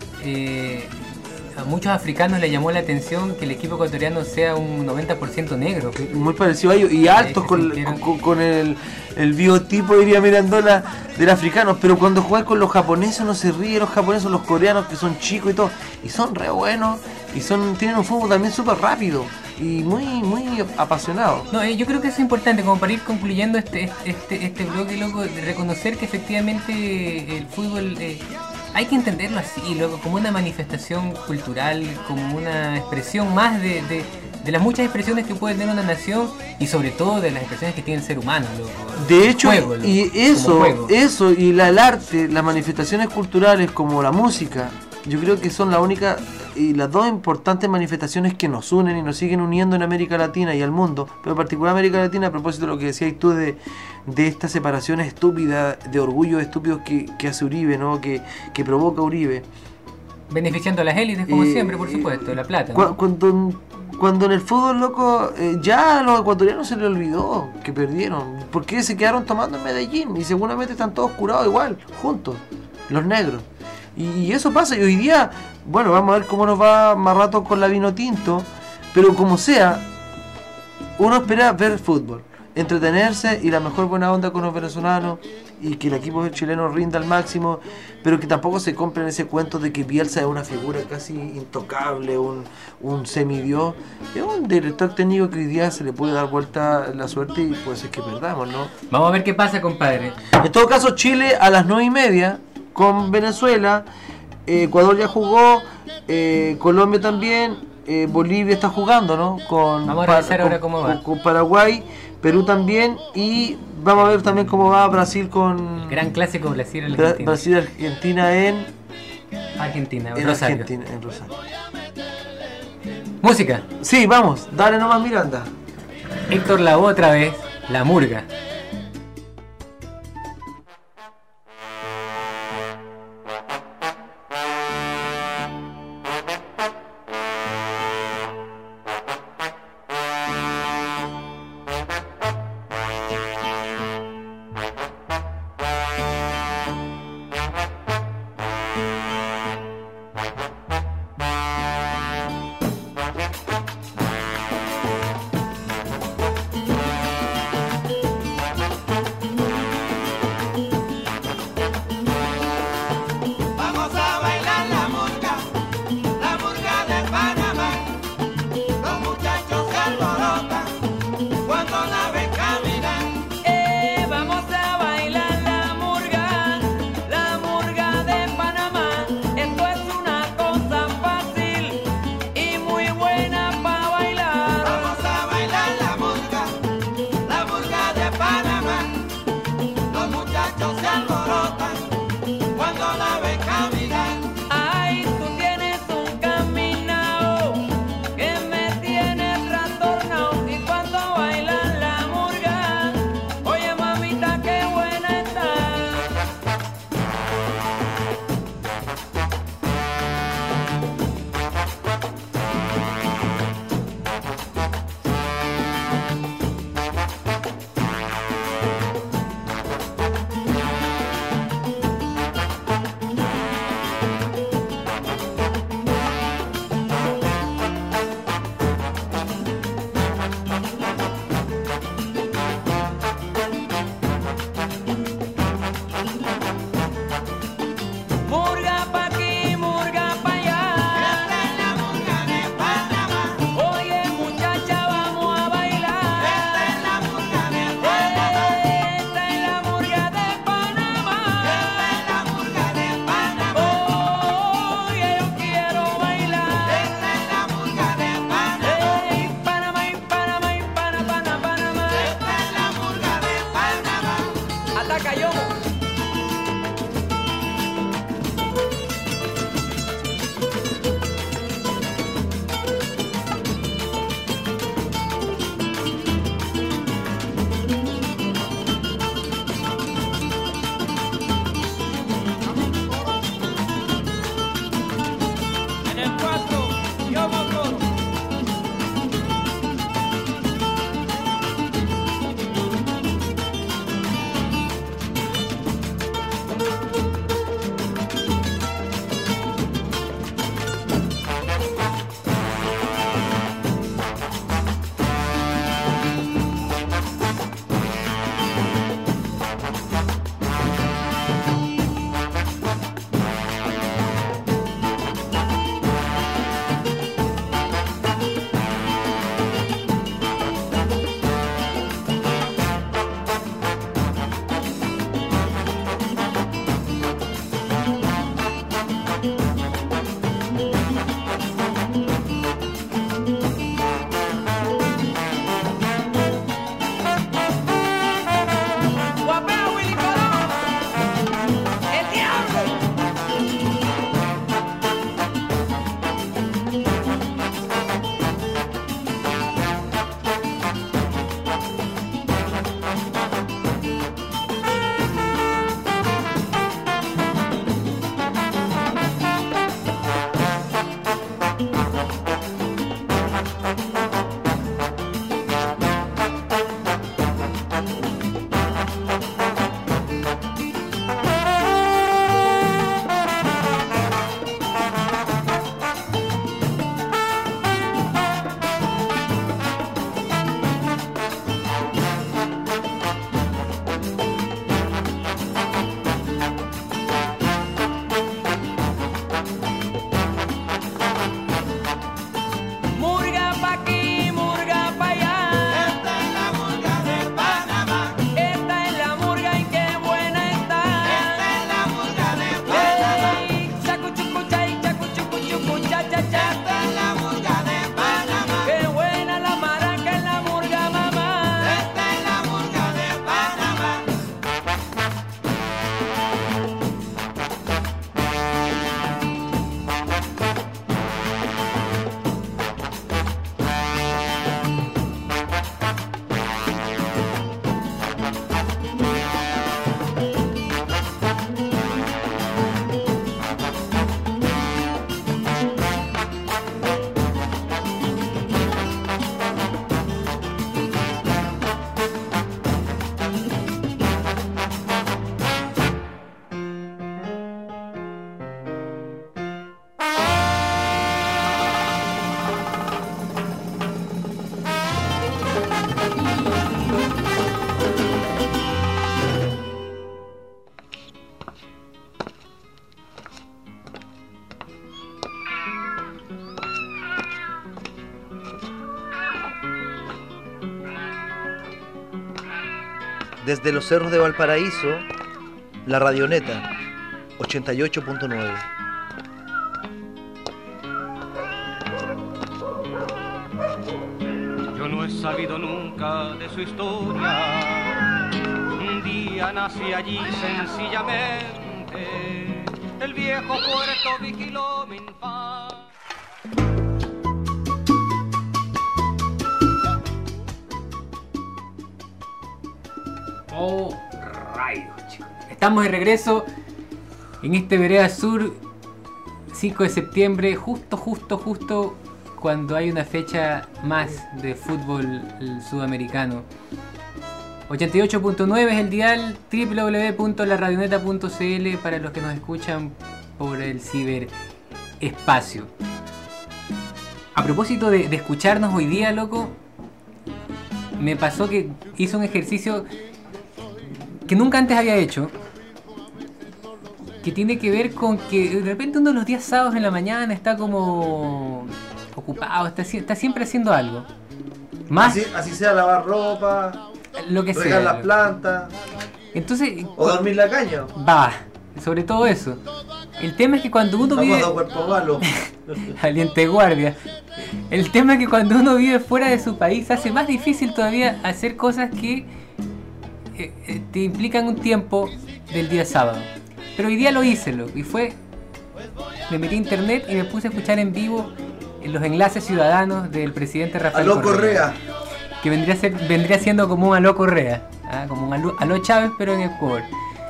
a muchos africanos les llamó la atención que el equipo ecuatoriano sea un 90% negro. Muy parecido a ellos, y altos con el biotipo, diría Mirandola, del africano. Pero cuando juegan con los japoneses no se ríe, los japoneses, los coreanos, que son chicos y todo, y son re buenos, y tienen un fútbol también súper rápido y muy apasionado. No, yo creo que es importante, como para ir concluyendo este bloque, loco, de reconocer que efectivamente el fútbol hay que entenderlo así, loco, como una manifestación cultural, como una expresión más de las muchas expresiones que puede tener una nación, y sobre todo de las expresiones que tiene el ser humano, loco. De hecho, juego, loco, y eso y el arte, las manifestaciones culturales como la música, yo creo que son la única y las dos importantes manifestaciones que nos unen y nos siguen uniendo en América Latina y al mundo, pero en particular América Latina, a propósito de lo que decías tú de esta separación estúpida, de orgullo estúpidos que hace Uribe, ¿no? que provoca Uribe. Beneficiando a las élites, como siempre, por supuesto, la plata, ¿no? Cuando en el fútbol, loco, ya a los ecuatorianos se les olvidó que perdieron, porque se quedaron tomando en Medellín y seguramente están todos curados igual, juntos, los negros. Y eso pasa, y hoy día, bueno, vamos a ver cómo nos va más rato con la vino tinto, pero como sea, uno espera ver fútbol, entretenerse y la mejor buena onda con los venezolanos, y que el equipo chileno rinda al máximo, pero que tampoco se compren ese cuento de que Bielsa es una figura casi intocable, un semidios. Es un director técnico que hoy día se le puede dar vuelta la suerte y puede ser que perdamos, ¿no? Vamos a ver qué pasa, compadre. En todo caso, Chile a las 9:30 con Venezuela, Ecuador ya jugó, Colombia también, Bolivia está jugando, ¿no? Vamos a revisar ahora cómo va. Con Paraguay, Perú también, y vamos a ver también cómo va Brasil con... El gran clásico Brasil-Argentina. Brasil-Argentina en Rosario. En Rosario. Música. Sí, vamos, dale nomás, Miranda. Héctor Lavoe otra vez, La Murga. desde los cerros de Valparaíso, la Radioneta 88.9. Yo no he sabido nunca de su historia. Un día nací allí sencillamente. El viejo puerto vigiló mi infancia. Oh, rayos, chicos. Estamos de regreso en este Vereda Sur, 5 de septiembre, justo cuando hay una fecha más de fútbol sudamericano. 88.9 es el dial, www.laradioneta.cl para los que nos escuchan por el ciberespacio. A propósito de escucharnos hoy día, loco, me pasó que hice un ejercicio que nunca antes había hecho, que tiene que ver con que de repente uno de los días sábados en la mañana está como ocupado, está siempre haciendo algo. Más así sea lavar ropa, lo que regar sea, las plantas, entonces, o dormir la caña. Va, sobre todo eso. El tema es que cuando uno vive cuerpo malo. Aliente guardia. El tema es que cuando uno vive fuera de su país hace más difícil todavía hacer cosas que te implican un tiempo del día sábado. Pero hoy día lo hice, loco, y me metí a internet y me puse a escuchar en vivo los enlaces ciudadanos del presidente Rafael Correa, que vendría siendo como un Aló Correa, como un Aló Chávez, pero en Ecuador.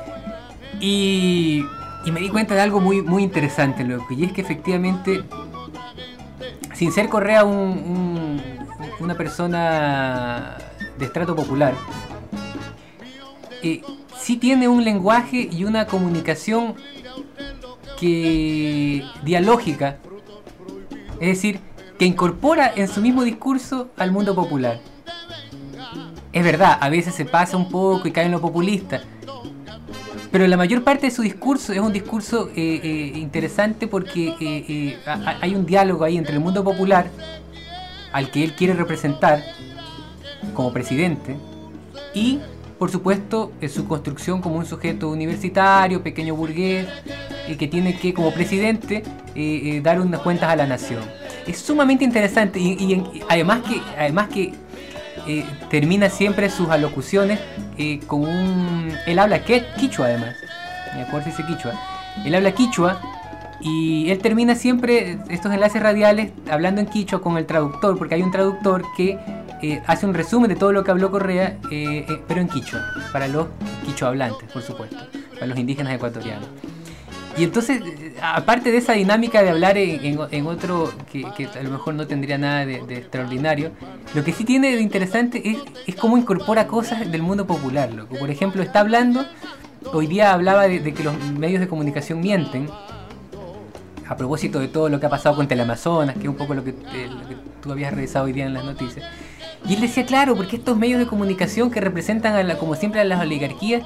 Y me di cuenta de algo muy, muy interesante, loco, y es que efectivamente, sin ser Correa una persona de estrato popular, sí tiene un lenguaje y una comunicación dialógica, es decir, que incorpora en su mismo discurso al mundo popular. Es verdad, a veces se pasa un poco y cae en lo populista, pero la mayor parte de su discurso es un discurso interesante porque hay un diálogo ahí entre el mundo popular, al que él quiere representar como presidente, y por supuesto su construcción como un sujeto universitario, pequeño burgués, que tiene que, como presidente, dar unas cuentas a la nación. Es sumamente interesante y además que termina siempre sus alocuciones con él habla quichua, además, me acuerdo si dice quichua. Él habla quichua y él termina siempre estos enlaces radiales hablando en quichua con el traductor, porque hay un traductor que hace un resumen de todo lo que habló Correa, pero en quichua, para los quichua hablantes, por supuesto, para los indígenas ecuatorianos. Y entonces, aparte de esa dinámica de hablar en otro que a lo mejor no tendría nada de extraordinario, lo que sí tiene de interesante es cómo incorpora cosas del mundo popular, loco. Por ejemplo, está hablando, hoy día hablaba de que los medios de comunicación mienten, a propósito de todo lo que ha pasado con Teleamazonas, que es un poco lo que tú habías revisado hoy día en las noticias. Y él decía, claro, porque estos medios de comunicación que representan como siempre a las oligarquías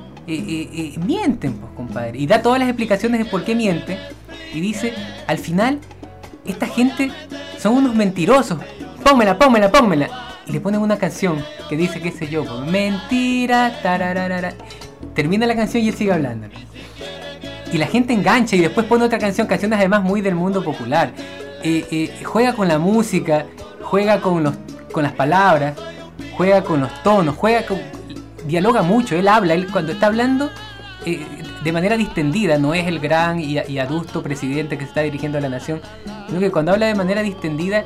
mienten, pues, compadre. Y da todas las explicaciones de por qué mienten. Y dice, al final, esta gente son unos mentirosos. Pónmela. Y le ponen una canción que dice, qué sé yo, pues, mentira, tararara. Termina la canción y él sigue hablando. Y la gente engancha y después pone otra canción, canciones además muy del mundo popular. Juega con la música, juega con las palabras, juega con los tonos, dialoga mucho. Él cuando está hablando de manera distendida, no es el gran y adusto presidente que se está dirigiendo a la nación, sino que cuando habla de manera distendida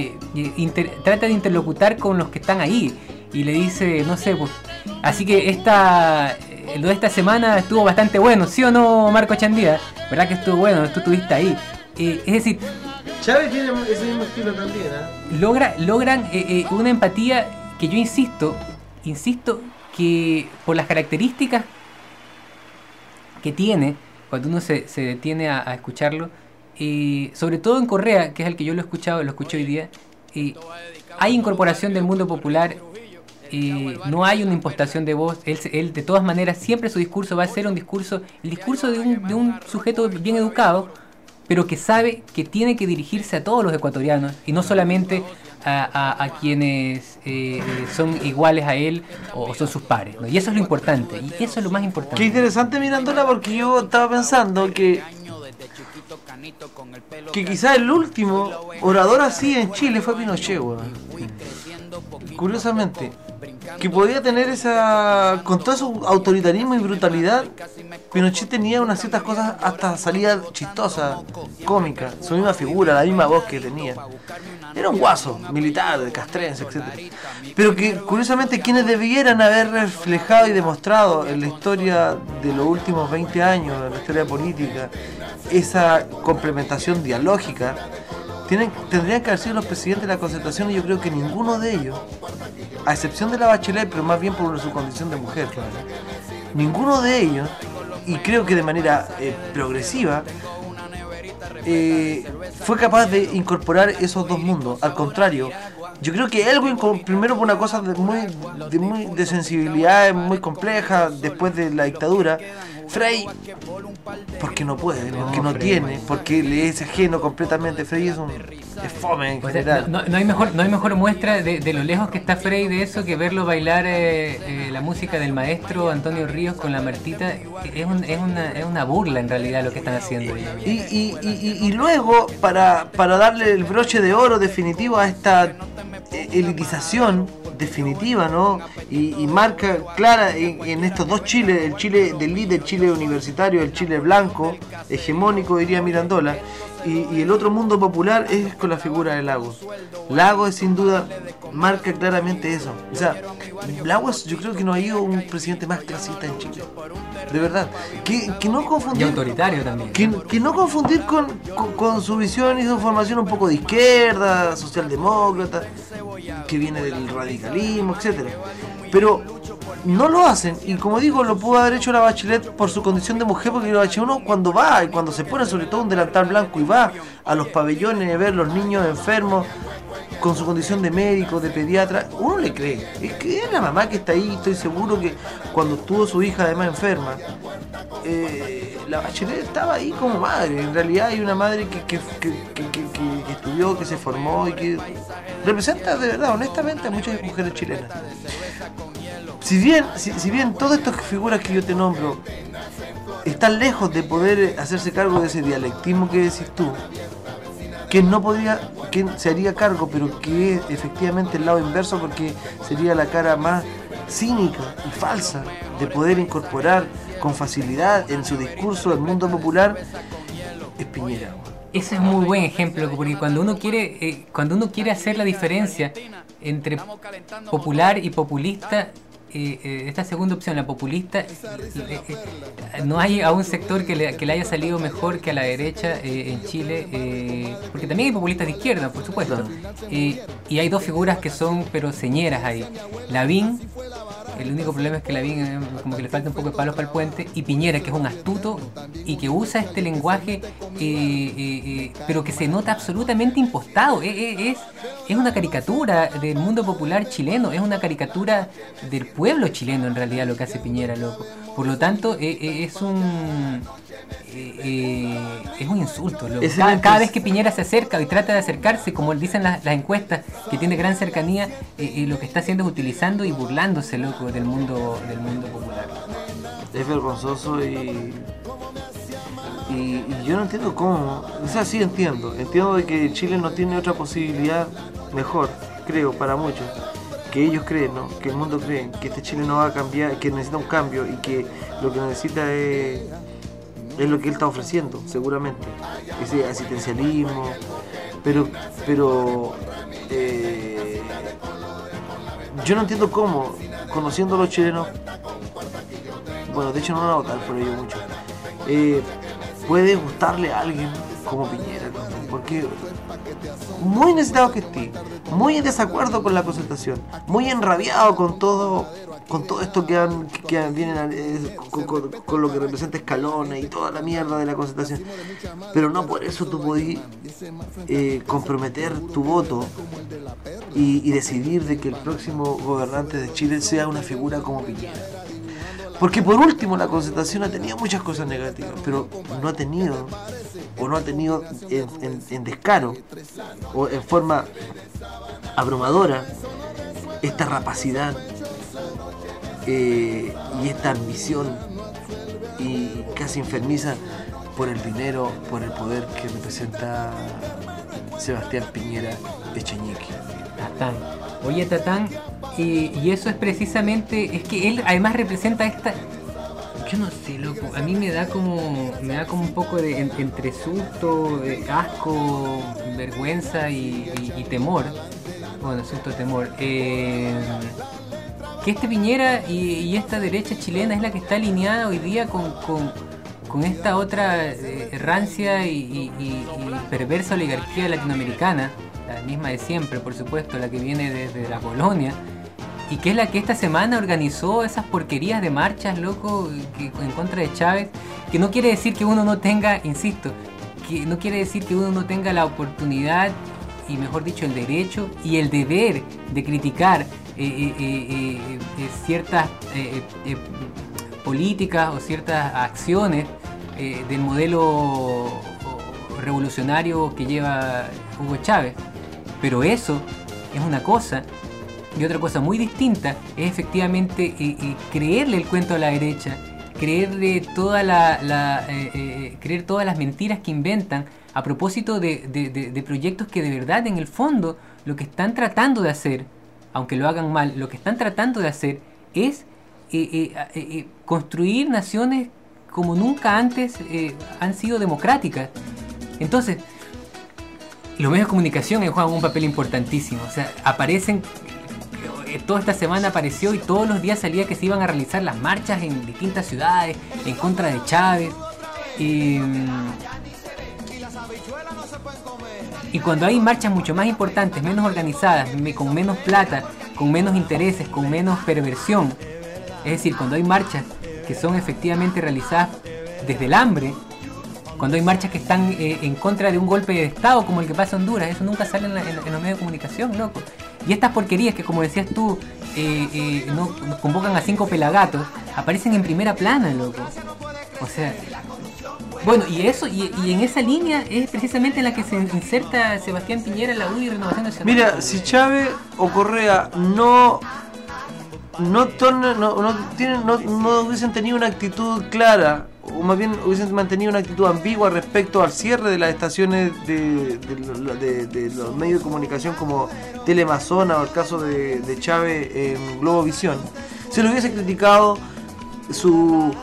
trata de interlocutar con los que están ahí y le dice, no sé, pues, así que lo de esta semana estuvo bastante bueno, ¿sí o no, Marco Chandía? ¿Verdad que estuvo bueno? Tú estuviste ahí. Es decir, Chávez tiene ese mismo estilo también, logran una empatía que yo insisto que por las características que tiene cuando uno se detiene a escucharlo, sobre todo en Correa, que es el que yo lo escuché hoy día, hay incorporación del mundo popular, no hay una impostación de voz. Él de todas maneras siempre su discurso va a ser el discurso de un sujeto bien educado, pero que sabe que tiene que dirigirse a todos los ecuatorianos y no solamente a quienes son iguales a él o son sus pares, ¿no? Y eso es lo importante, y eso es lo más importante. Qué interesante, Mirándola, porque yo estaba pensando que quizás el último orador así en Chile fue Pinochet, weón. Curiosamente, que podía tener esa, con todo su autoritarismo y brutalidad, Pinochet tenía unas ciertas cosas hasta salida chistosa, cómica, su misma figura, la misma voz que tenía. Era un guaso, militar, de castrense, etc. Pero que curiosamente quienes debieran haber reflejado y demostrado en la historia de los últimos 20 años, en la historia política, esa complementación dialógica, tendrían que haber sido los presidentes de la Concertación, y yo creo que ninguno de ellos, a excepción de la Bachelet, pero más bien por su condición de mujer, ninguno de ellos, y creo que de manera progresiva, fue capaz de incorporar esos dos mundos. Al contrario, yo creo que Elwin, primero por una cosa de sensibilidad muy compleja, después de la dictadura, Frei, porque no puede, porque no tiene, porque le es ajeno completamente. Frei es fome en general. No hay mejor muestra de lo lejos que está Frei de eso que verlo bailar la música del maestro Antonio Ríos con la Martita. Es una burla en realidad lo que están haciendo. Y luego, para darle el broche de oro definitivo a esta elitización definitiva, ¿no? Y marca clara en estos dos Chiles, el Chile del líder, el Chile universitario, el Chile blanco, hegemónico, diría Mirandola, y el otro mundo popular es con la figura de Lagos. Lagos, sin duda, marca claramente eso. O sea, Lagos, yo creo que no ha ido un presidente más clasista en Chile. De verdad. Que no confundir. Y autoritario también. Que no confundir con su visión y su formación un poco de izquierda, socialdemócrata, que viene del radicalismo, etcétera. Pero no lo hacen, y como digo, lo pudo haber hecho la Bachelet por su condición de mujer, porque la Bachelet, uno cuando va y cuando se pone sobre todo un delantal blanco y va a los pabellones a ver los niños enfermos con su condición de médico, de pediatra, uno le cree. Es que es la mamá que está ahí. Estoy seguro que cuando tuvo su hija además enferma, la Bachelet estaba ahí como madre. En realidad hay una madre que estudió, que se formó y que representa de verdad, honestamente, a muchas mujeres chilenas. Si bien todas estas figuras que yo te nombro están lejos de poder hacerse cargo de ese dialectismo que decís tú, que se haría cargo, pero que es efectivamente el lado inverso, porque sería la cara más cínica y falsa de poder incorporar con facilidad en su discurso el mundo popular, es Piñera. Ese es muy buen ejemplo, porque cuando uno quiere hacer la diferencia entre popular y populista, esta segunda opción, la populista, no hay a un sector que le haya salido mejor que a la derecha en Chile, porque también hay populistas de izquierda, por supuesto, y hay dos figuras que son pero señeras ahí. Lavín, el único problema es que Lavín como que le falta un poco de palos para el puente, y Piñera, que es un astuto y que usa este lenguaje pero que se nota absolutamente impostado. Es una caricatura del mundo popular chileno, es una caricatura del pueblo chileno en realidad lo que hace Piñera, loco. Por lo tanto es un insulto, loco. Cada vez que Piñera se acerca y trata de acercarse, como dicen las encuestas, que tiene gran cercanía, lo que está haciendo es utilizando y burlándose, loco, del mundo popular. Es vergonzoso y yo no entiendo cómo. O sea, sí entiendo de que Chile no tiene otra posibilidad mejor, creo, para muchos, que ellos creen, ¿no? Que el mundo cree que este Chile no va a cambiar, que necesita un cambio, y que lo que necesita es lo que él está ofreciendo, seguramente, ese asistencialismo, pero yo no entiendo cómo, conociendo a los chilenos, bueno, de hecho no van a votar por ello mucho, puede gustarle a alguien como Piñera, porque muy necesitado que esté, muy en desacuerdo con la Concertación, muy enrabiado con todo esto que vienen con lo que representa Escalones y toda la mierda de la Concertación, pero no por eso tú podís comprometer tu voto y decidir de que el próximo gobernante de Chile sea una figura como Piñera. Porque por último la Concertación ha tenido muchas cosas negativas, pero no ha tenido o no ha tenido en descaro o en forma abrumadora esta rapacidad y esta ambición y casi enfermiza por el dinero, por el poder que representa Sebastián Piñera Echeñique. Tatán. Oye, Tatán, y eso es precisamente, es que él además representa esta, yo no sé, loco, a mí me da como un poco de entre susto, asco, vergüenza y temor. Bueno, susto, temor. Que este Piñera y esta derecha chilena es la que está alineada hoy día con esta otra rancia y perversa oligarquía latinoamericana, la misma de siempre, por supuesto, la que viene desde la colonia, y que es la que esta semana organizó esas porquerías de marchas, loco, en contra de Chávez, que no quiere decir que uno no tenga, insisto, que no quiere decir que uno no tenga la oportunidad, y mejor dicho, el derecho y el deber de criticar ciertas políticas o ciertas acciones del modelo revolucionario que lleva Hugo Chávez. Pero eso es una cosa, y otra cosa muy distinta es efectivamente creerle el cuento a la derecha, creer todas las mentiras que inventan a propósito de proyectos que de verdad, en el fondo, lo que están tratando de hacer, aunque lo hagan mal, lo que están tratando de hacer es construir naciones como nunca antes han sido democráticas. Entonces, los medios de comunicación juegan un papel importantísimo. O sea, aparecen, toda esta semana apareció y todos los días salía que se iban a realizar las marchas en distintas ciudades en contra de Chávez. Y cuando hay marchas mucho más importantes, menos organizadas, con menos plata, con menos intereses, con menos perversión, es decir, cuando hay marchas que son efectivamente realizadas desde el hambre, cuando hay marchas que están en contra de un golpe de Estado como el que pasa en Honduras, eso nunca sale en los medios de comunicación, loco. Y estas porquerías que, como decías tú, no convocan a 5 pelagatos, aparecen en primera plana, loco. O sea, bueno, y eso, y en esa línea es precisamente en la que se inserta Sebastián Piñera en la UDI y Renovación Nacional. Mira, si Chávez o Correa no hubiesen tenido una actitud clara, o más bien hubiesen mantenido una actitud ambigua respecto al cierre de las estaciones de los medios de comunicación como Telemazona o el caso de Chávez en Globovisión, se le hubiese criticado su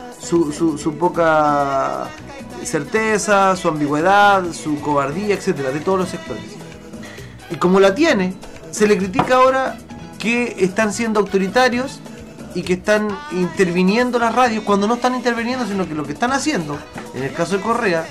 poca certeza, su ambigüedad, su cobardía, etcétera, de todos los sectores. Y como la tiene, se le critica ahora que están siendo autoritarios y que están interviniendo las radios, cuando no están interviniendo, sino que lo que están haciendo, en el caso de Correa,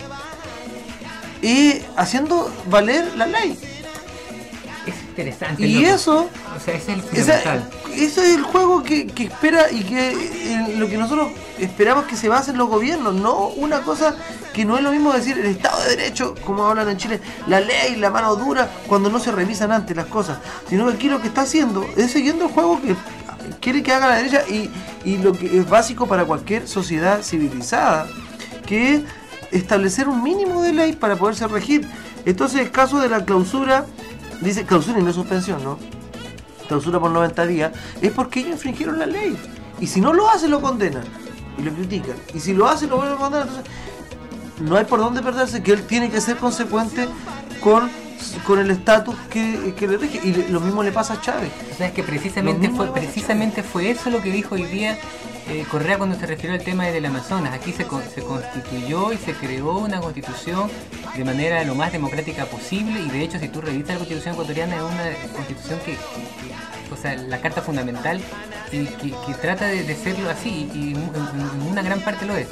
es haciendo valer la ley. Es interesante. Y loco. Eso, o sea, ese es el fundamental. Eso es el juego que espera y que lo que nosotros esperamos que se base en los gobiernos, no una cosa que no es lo mismo decir el Estado de Derecho, como hablan en Chile, la ley, la mano dura, cuando no se revisan antes las cosas, sino que aquí lo que está haciendo es siguiendo el juego que quiere que haga la derecha y lo que es básico para cualquier sociedad civilizada, que es establecer un mínimo de ley para poderse regir. Entonces, el caso de la clausura, dice clausura y no suspensión, ¿no? Clausura por 90 días, es porque ellos infringieron la ley. Y si no lo hace, lo condenan y lo critican. Y si lo hace, lo vuelven a condenar. Entonces, no hay por dónde perderse, que él tiene que ser consecuente con el estatus que le rige. Y lo mismo le pasa a Chávez. O sea, es que precisamente fue eso lo que dijo hoy día Correa cuando se refirió al tema del Amazonas. Aquí se constituyó y se creó una constitución de manera lo más democrática posible, y de hecho, si tú revisas la constitución ecuatoriana, es una constitución que o sea, la carta fundamental que trata de serlo así, y en una gran parte lo es.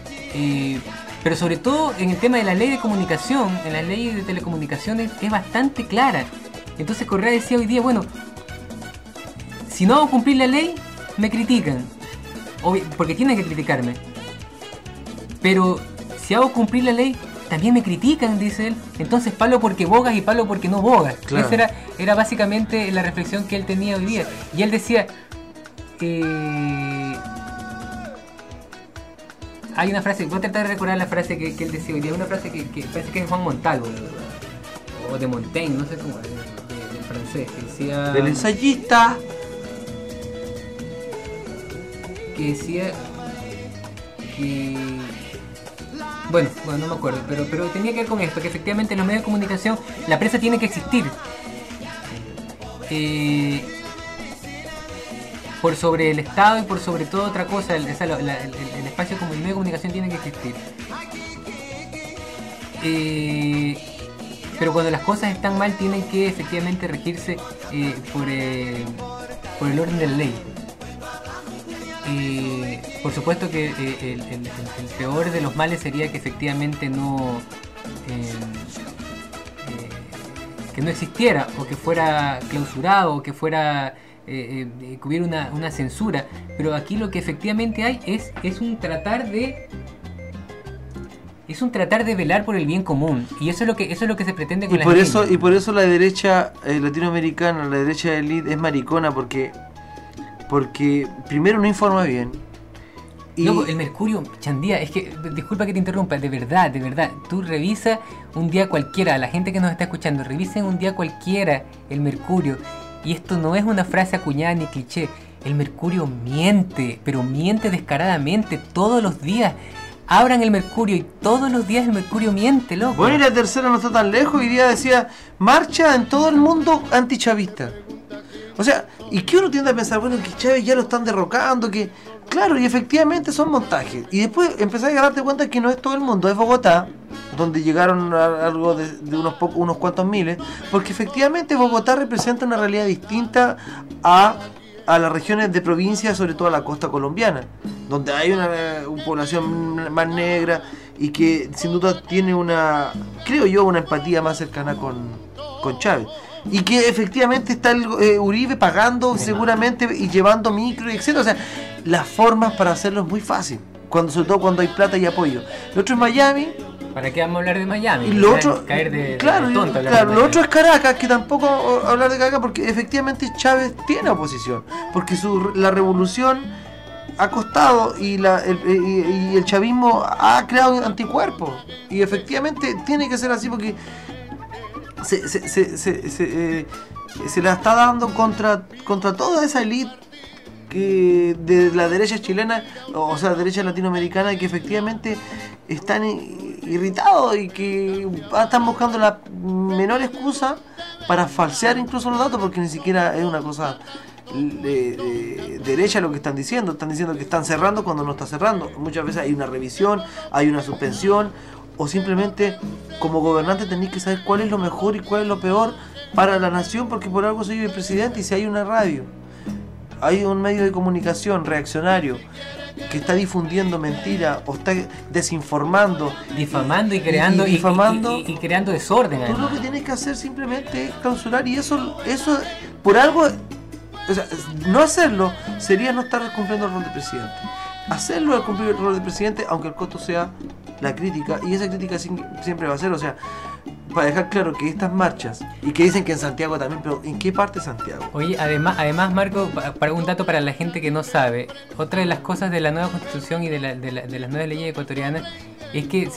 Pero sobre todo en el tema de la ley de comunicación, en la ley de telecomunicaciones, es bastante clara. Entonces Correa decía hoy día, bueno, si no hago cumplir la ley, me critican. Porque tienen que criticarme. Pero si hago cumplir la ley, también me critican, dice él. Entonces palo porque bogas y palo porque no bogas. Claro. Esa era básicamente la reflexión que él tenía hoy día. Y él decía... hay una frase, voy a tratar de recordar la frase que él decía hoy día, una frase que parece que es Juan Montalvo, o de Montaigne, no sé cómo, de francés, que decía... Del ensayista. Que decía que... Bueno, no me acuerdo, pero tenía que ver con esto, que efectivamente en los medios de comunicación la prensa tiene que existir. Por sobre el Estado y por sobre toda otra cosa, el espacio como el medio de comunicación tiene que existir. Pero cuando las cosas están mal tienen que efectivamente regirse por el orden de la ley. Por supuesto que el peor de los males sería que efectivamente que no existiera, o que fuera clausurado, o que fuera que hubiera una censura. Pero aquí lo que efectivamente hay es un tratar de velar por el bien común, y eso es lo que se pretende con la ley. Y por eso la derecha latinoamericana, la derecha de élite es maricona, porque primero no informa bien. Y... Loco, el Mercurio, Chandía, es que, disculpa que te interrumpa, de verdad, tú revisa un día cualquiera, a la gente que nos está escuchando, revisen un día cualquiera el Mercurio, y esto no es una frase acuñada ni cliché, el Mercurio miente, pero miente descaradamente todos los días. Abran el Mercurio y todos los días el Mercurio miente, loco. Bueno, y la tercera no está tan lejos, hoy día decía, marcha en todo el mundo antichavista. O sea, ¿y qué uno tiende a pensar? Bueno, que Chávez ya lo están derrocando, que... Claro, y efectivamente son montajes. Y después empezás a darte cuenta que no es todo el mundo, es Bogotá, donde llegaron algo de unos cuantos miles, porque efectivamente Bogotá representa una realidad distinta a las regiones de provincia, sobre todo a la costa colombiana, donde hay una población más negra y que sin duda tiene creo yo, una empatía más cercana con Chávez. Y que efectivamente está el Uribe pagando seguramente y llevando micro, etcétera. O sea, las formas para hacerlo es muy fácil, sobre todo cuando hay plata y apoyo. Lo otro es Miami. ¿Para qué vamos a hablar de Miami? Y lo otro, caer de tonto. Claro, lo otro es Caracas, que tampoco hablar de Caracas, porque efectivamente Chávez tiene oposición, porque la revolución ha costado y el chavismo ha creado anticuerpos, y efectivamente tiene que ser así, porque se la está dando contra toda esa élite de la derecha chilena, o sea, derecha latinoamericana, que efectivamente están irritados y que están buscando la menor excusa para falsear incluso los datos, porque ni siquiera es una cosa derecha lo que están diciendo que están cerrando cuando no está cerrando. Muchas veces hay una revisión, hay una suspensión, o simplemente como gobernante tenéis que saber cuál es lo mejor y cuál es lo peor para la nación, porque por algo soy el presidente. Y si hay una radio, hay un medio de comunicación reaccionario que está difundiendo mentira o está desinformando, difamando y creando y creando desorden, tú lo que tienes que hacer simplemente es clausurar, y eso por algo, o sea, no hacerlo sería no estar cumpliendo el rol de presidente. Hacerlo es cumplir el rol de presidente, aunque el costo sea la crítica, y esa crítica siempre va a ser, o sea, para dejar claro que estas marchas, y que dicen que en Santiago también, pero ¿en qué parte de Santiago? Oye, además Marco, para un dato para la gente que no sabe, otra de las cosas de la nueva constitución y de las nuevas leyes ecuatorianas es que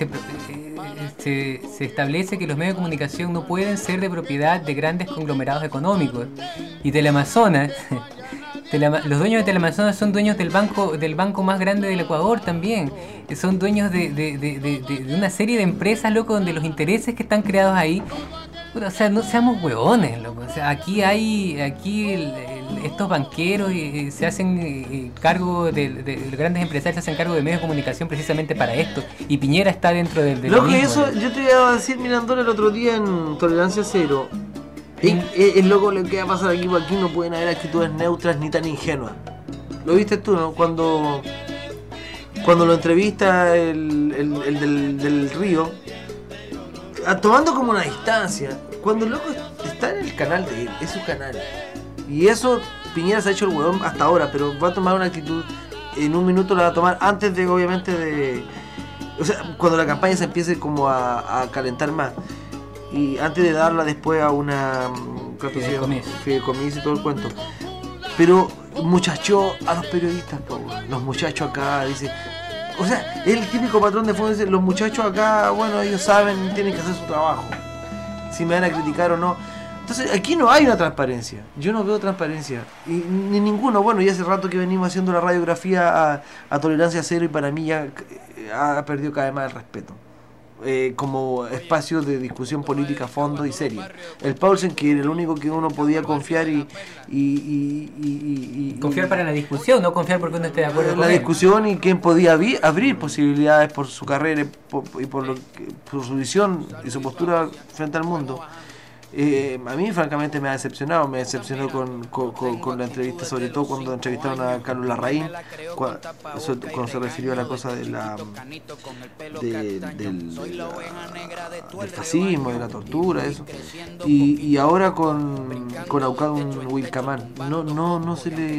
se establece que los medios de comunicación no pueden ser de propiedad de grandes conglomerados económicos. Y Teleamazonas, los dueños de Teleamazonas son dueños del banco más grande del Ecuador también. Son dueños de una serie de empresas, loco, donde los intereses que están creados ahí, o sea, no seamos hueones, loco. O sea, aquí estos banqueros se hacen cargo de los grandes empresarios, se hacen cargo de medios de comunicación precisamente para esto. Y Piñera está dentro de lo mismo. Eso, yo te iba a decir, Mirandona, el otro día en Tolerancia Cero. Es loco lo que va a pasar aquí, porque aquí no pueden haber actitudes neutras ni tan ingenuas. Lo viste tú, ¿no? Cuando lo entrevista el del Río, tomando como una distancia, cuando el loco está en el canal de él, es su canal. Y eso Piñera se ha hecho el huevón hasta ahora, pero va a tomar una actitud, en un minuto la va a tomar, antes de, obviamente, o sea, cuando la campaña se empiece como a calentar más. Y antes de darla después a una fideicomiso y todo el cuento. Pero muchachó a los periodistas, los muchachos acá, dice, O sea, es el típico patrón de fondo, dice, los muchachos acá, bueno, ellos saben, tienen que hacer su trabajo, si me van a criticar o no. Entonces aquí no hay una transparencia, yo no veo transparencia, ni ninguno. Bueno, ya hace rato que venimos haciendo la radiografía a tolerancia cero y para mí ya ha perdido cada vez más el respeto. Como espacio de discusión política a fondo y seria. El Paulsen, que era el único que uno podía confiar y confiar para la discusión, no confiar porque uno esté de acuerdo con la él. discusión, y quien podía abrir posibilidades por su carrera y por su visión y su postura frente al mundo. A mí francamente me ha decepcionado. Me decepcionó con la entrevista, sobre todo cuando entrevistaron a Carlos Larraín, cuando se refirió a la cosa de del fascismo, de la tortura, eso. Y ahora con Aucán Wilcamán no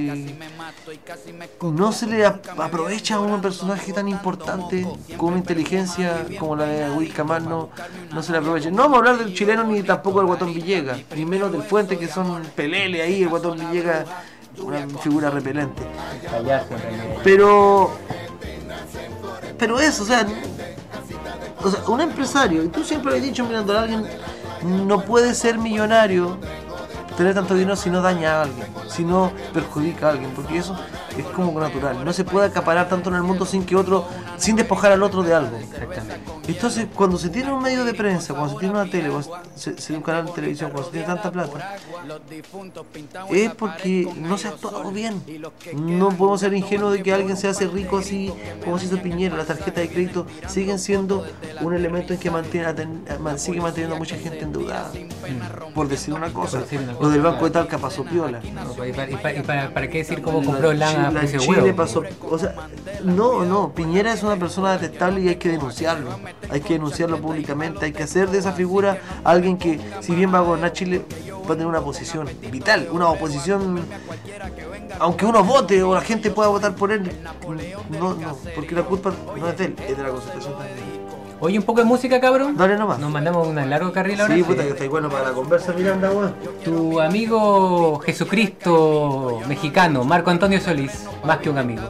se le aprovecha a un personaje tan importante con una inteligencia como la de Wilcamán. No se le aprovecha. No vamos a hablar del chileno ni tampoco del Guatón Villegas, ni menos del Fuente, que son pelele ahí. El Guatón Villegas, una figura repelente. Pero eso, o sea, un empresario, y tú siempre lo has dicho mirando a alguien, no puede ser millonario, tener tanto dinero, si no daña a alguien, si no perjudica a alguien, porque eso es como natural. No se puede acaparar tanto en el mundo sin sin despojar al otro de algo. Exactamente. Entonces, cuando se tiene un medio de prensa, cuando se tiene una tele, cuando se tiene un canal de televisión, cuando se tiene tanta plata, es porque no se ha actuado bien. No podemos ser ingenuos de que alguien se hace rico así como se hizo Piñera. Las tarjetas de crédito siguen siendo un elemento en que sigue manteniendo a mucha gente endeudada, por decir una cosa. Lo del Banco de Talca pasó piola. ¿Para qué decir cómo compró Lana a precio Chile huevo? pasó, o sea, no, Piñera es una persona detestable y hay que denunciarlo. Hay que denunciarlo públicamente, hay que hacer de esa figura alguien que, si bien va a gobernar Chile, va a tener una posición vital, una oposición, aunque uno vote o la gente pueda votar por él, no, porque la culpa no es de él, es de la Concertación también. Oye, un poco de música, cabrón. Dale nomás. Nos mandamos un largo carril ahora. Sí, puta, que está bueno para la conversa, Miranda, weón. Tu amigo Jesucristo mexicano, Marco Antonio Solís, más que un amigo.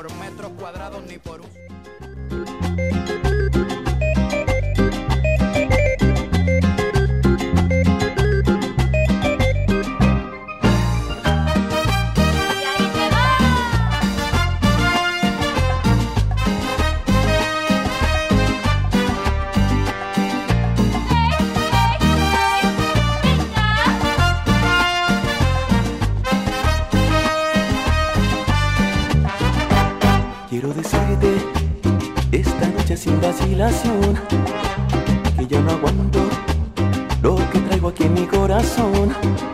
Quiero decirte esta noche sin vacilación que ya no aguanto lo que traigo aquí en mi corazón.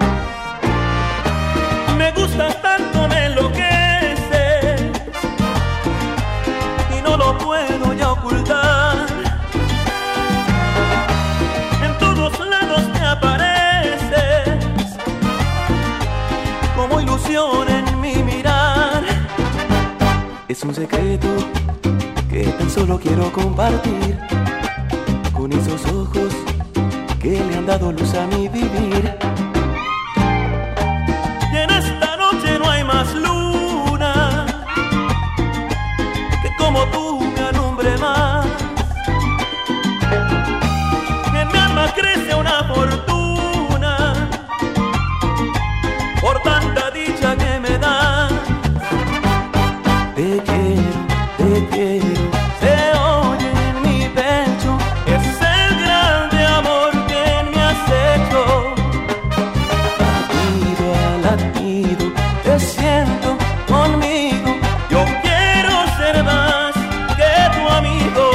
Me gustas tanto, me enloqueces y no lo puedo ya ocultar. En todos lados te apareces como ilusión en mi mirar. Es un secreto que tan solo quiero compartir con esos ojos que le han dado luz a mi vivir. Y en esta noche no hay más luna que como tú me alumbre más. En mi alma crece una fortuna por tanta dicha que me das. Te quiero, se oye en mi pecho, es el grande amor que me has hecho. latido a latido, Te siento conmigo, yo quiero ser más que tu amigo.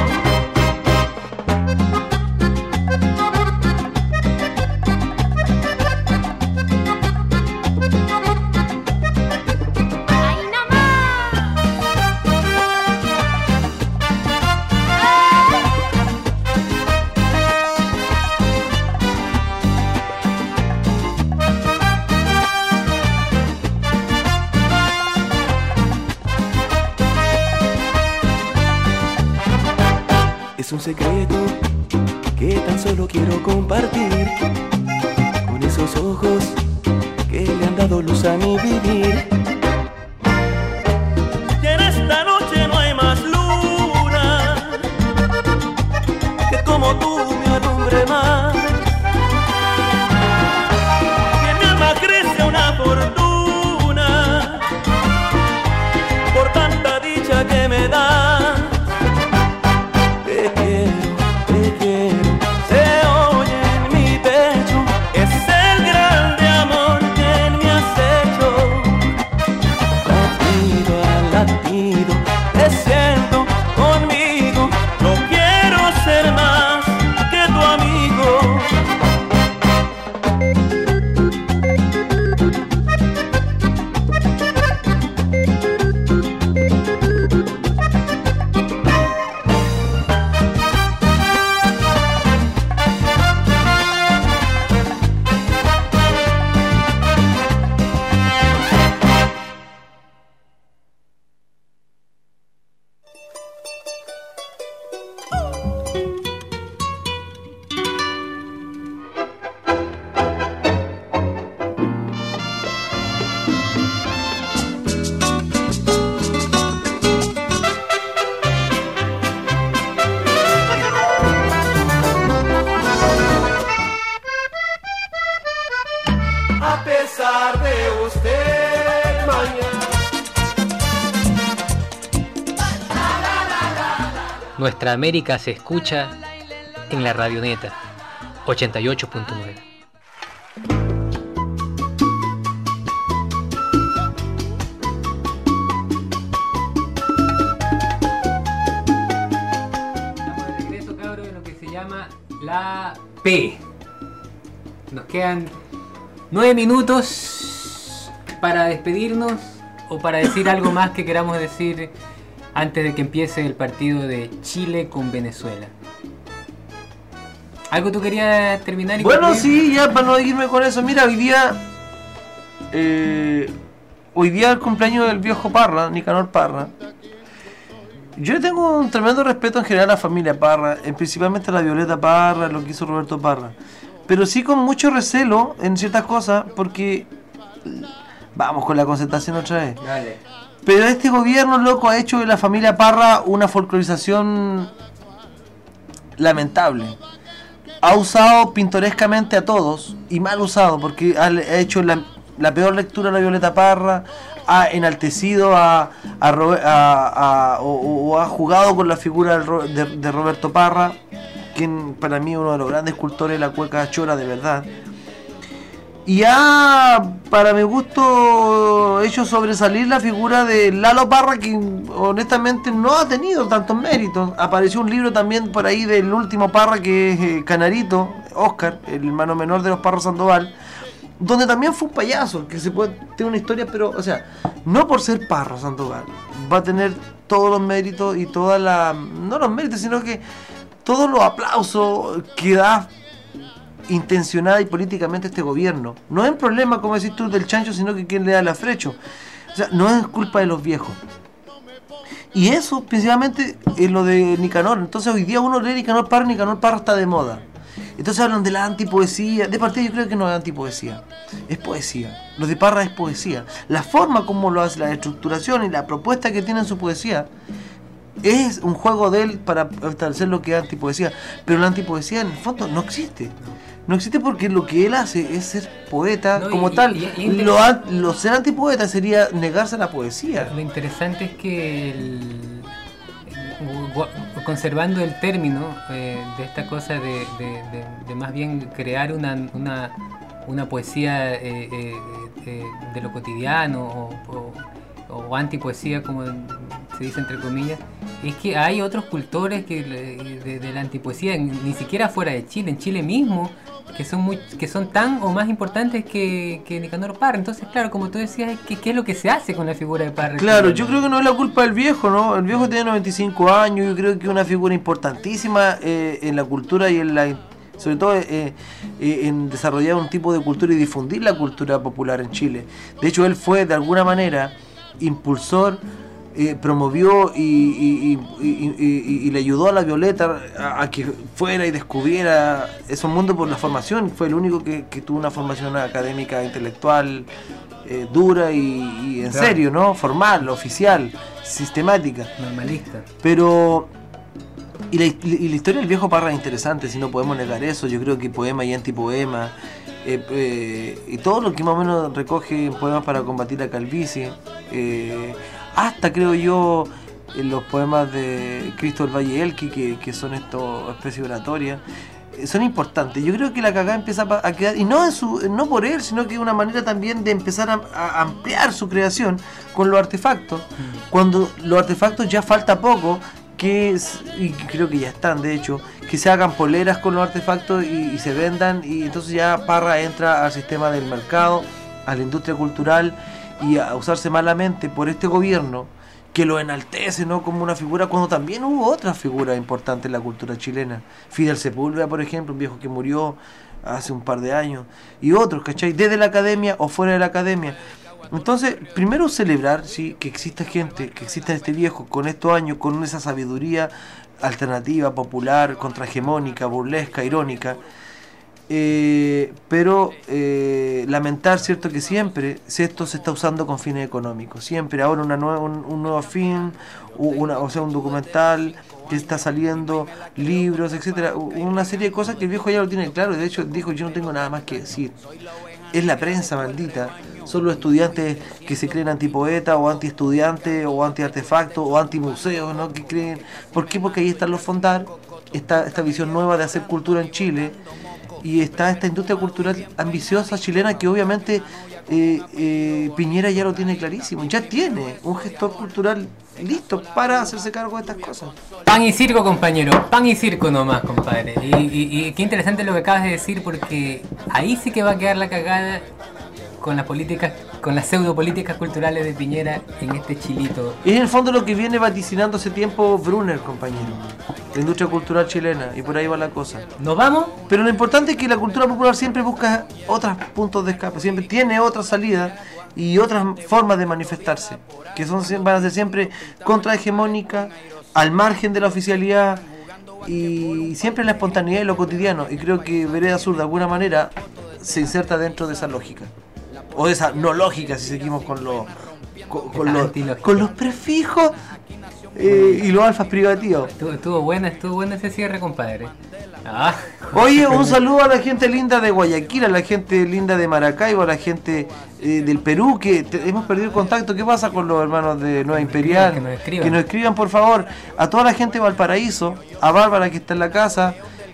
es un secreto que tan solo quiero compartir con esos ojos que le han dado luz a mi vivir. Y en esta noche no hay más luna Nuestra América se escucha en la Radioneta 88.9. Estamos de regreso, cabros, en lo que se llama la P. Nos quedan 9 minutos para despedirnos o para decir algo más que queramos decir antes de que empiece el partido de Chile con Venezuela. ¿Algo tú querías terminar? Bueno, sí, ya para no irme con eso. Mira, hoy día el cumpleaños del viejo Parra, Nicanor Parra. Yo le tengo un tremendo respeto en general a la familia Parra, principalmente a la Violeta Parra, lo que hizo Roberto Parra. Pero sí con mucho recelo en ciertas cosas, porque vamos con la concentración otra vez. Dale. Pero este gobierno, loco, ha hecho de la familia Parra una folclorización lamentable. Ha usado pintorescamente a todos, y mal usado, porque ha hecho la peor lectura de la Violeta Parra, ha enaltecido o ha jugado con la figura de Roberto Parra, quien para mí es uno de los grandes escultores de la cueca chora de verdad. Y ha, para mi gusto, hecho sobresalir la figura de Lalo Parra, que honestamente no ha tenido tantos méritos. Apareció un libro también por ahí del último Parra, que es Canarito, Oscar, el hermano menor de los Parra Sandoval, donde también fue un payaso, que se puede tener una historia, pero, o sea, no por ser Parra Sandoval, va a tener todos los méritos y toda la... no los méritos, sino que todos los aplausos que da intencionada y políticamente este gobierno. No es un problema, como decís tú, del chancho, sino que quien le da el afrecho. O sea, no es culpa de los viejos. Y eso principalmente es lo de Nicanor. Entonces hoy día uno lee Nicanor Parra está de moda. Entonces hablan de la antipoesía. De partida yo creo que no es antipoesía, es poesía. Lo de Parra es poesía. La forma como lo hace, la estructuración y la propuesta que tiene en su poesía es un juego de él para establecer lo que es antipoesía. Pero la antipoesía en el fondo no existe. No existe, porque lo que él hace es ser poeta, no, como tal. Lo ser antipoeta sería negarse a la poesía. Lo interesante es que conservando el término de esta cosa de más bien crear una poesía de lo cotidiano o antipoesía, como se dice entre comillas, es que hay otros cultores que de la antipoesía, ni siquiera fuera de Chile, en Chile mismo, que son tan o más importantes que Nicanor Parra. Entonces, claro, como tú decías, ¿qué es lo que se hace con la figura de Parra? Claro, yo creo que no es la culpa del viejo, ¿no? El viejo tiene 95 años, yo creo que es una figura importantísima en la cultura y sobre todo en desarrollar un tipo de cultura y difundir la cultura popular en Chile. De hecho, él fue de alguna manera impulsor, promovió y le ayudó a la Violeta a que fuera y descubriera esos mundos por la formación. Fue el único que tuvo una formación académica, intelectual, dura y en serio, ¿no? Formal, oficial, sistemática, normalista. Pero y la historia del viejo Parra es interesante, si no podemos negar eso. Yo creo que poema y antipoema, y todo lo que más o menos recoge poemas para combatir la calvicie, hasta creo yo los poemas de Cristo del Valle Elqui, que son especies oratorias, son importantes. Yo creo que la cagada empieza a quedar, y no por él, sino que es una manera también de empezar a ampliar su creación con los artefactos. Cuando los artefactos ya falta poco, y creo que ya están, de hecho, que se hagan poleras con los artefactos y se vendan, y entonces ya Parra entra al sistema del mercado, a la industria cultural, y a usarse malamente por este gobierno que lo enaltece, ¿no?, como una figura, cuando también hubo otras figuras importantes en la cultura chilena. Fidel Sepúlveda, por ejemplo, un viejo que murió hace un par de años, y otros, ¿cachai?, desde la academia o fuera de la academia. Entonces, primero celebrar, sí, que exista gente, que exista este viejo con estos años, con esa sabiduría alternativa, popular, contrahegemónica, burlesca, irónica. Pero lamentar, cierto, que siempre esto se está usando con fines económicos. Siempre ahora un nuevo film, un documental que está saliendo, libros, etcétera, una serie de cosas que el viejo ya lo tiene claro. De hecho dijo: yo no tengo nada más que decir. Es la prensa maldita son los estudiantes que se creen antipoetas o antiestudiantes o antiartefactos o antimuseos, ¿no? Que creen. ¿Por qué? Porque ahí están los fondar, esta visión nueva de hacer cultura en Chile, y está esta industria cultural ambiciosa chilena que obviamente Piñera ya lo tiene clarísimo, ya tiene un gestor cultural listo para hacerse cargo de estas cosas. Pan y circo, compañero, pan y circo nomás, compadre. Y qué interesante lo que acabas de decir, porque ahí sí que va a quedar la cagada con las políticas, con las pseudopolíticas culturales de Piñera en este chilito. Es en el fondo lo que viene vaticinando hace tiempo Brunner, compañero. La industria cultural chilena, y por ahí va la cosa. ¿Nos vamos? Pero lo importante es que la cultura popular siempre busca otros puntos de escape, siempre tiene otra salida y otras formas de manifestarse, que van a ser siempre contrahegemónicas, al margen de la oficialidad y siempre la espontaneidad y lo cotidiano. Y creo que Vereda Sur de alguna manera se inserta dentro de esa lógica, o de esa no lógica, si seguimos con los prefijos y los alfas privativos. Estuvo buena ese cierre, compadre. Oye, un saludo a la gente linda de Guayaquil, a la gente linda de Maracaibo, a la gente del Perú, que hemos perdido el contacto. ¿Qué pasa con los hermanos de Nueva Imperial? Que nos escriban, por favor. A toda la gente de Valparaíso, a Bárbara que está en la casa,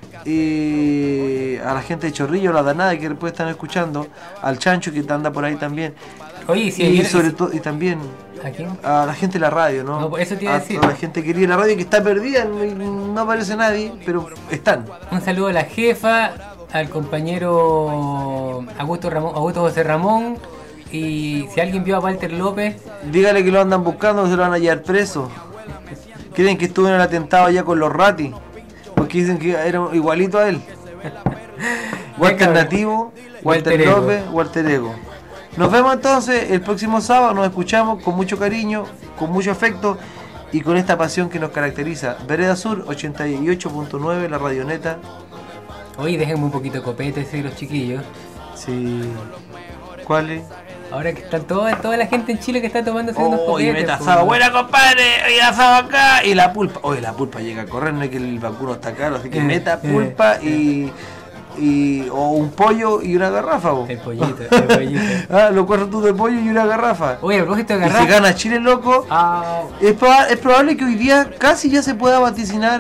a la gente de Chorrillo, a la Danada que después están escuchando, al Chancho que anda por ahí también. Oye, si y sobre todo, y también ¿a quién? A la gente de la radio, ¿no? No, eso te iba a decir. A la gente querida de la radio que está perdida, no aparece nadie, pero están. Un saludo a la jefa, al compañero Augusto José Ramón, y si alguien vio a Walter López, dígale que lo andan buscando, se lo van a llevar preso. Creen que estuvo en el atentado allá con los Ratis, porque dicen que era igualito a él. Walter Nativo, Walter López, Walter Ego. Nos vemos entonces el próximo sábado, nos escuchamos con mucho cariño, con mucho afecto y con esta pasión que nos caracteriza. Vereda Sur 88.9, la radioneta. Oye, déjenme un poquito de copete, ¿sí, los chiquillos? Sí. ¿Cuáles? Ahora que están toda la gente en Chile que está tomándose unos copetes. Oye, meta asado, buena compadre, oye, asado acá. Y la pulpa, oye, la pulpa llega a correr, no es que el vacuno está caro, así que meta pulpa o un pollo y una garrafa. El pollito. Los 4 tubos de pollo y una garrafa. Oye, el propósito de garrafa. Y si gana Chile, loco. Es probable que hoy día casi ya se pueda vaticinar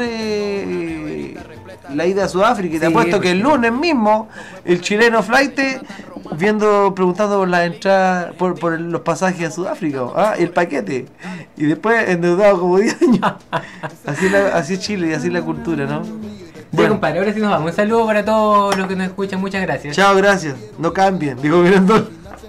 la ida a Sudáfrica. Y te apuesto que el lunes mismo el chileno flaite preguntando por la entrada, por los pasajes a Sudáfrica, el paquete. Y después endeudado como 10 años. Así es Chile y así es la cultura, ¿no? Bueno, compadre, ahora sí nos vamos. Un saludo para todos los que nos escuchan. Muchas gracias. Chao, gracias. No cambien. Digo, mirando.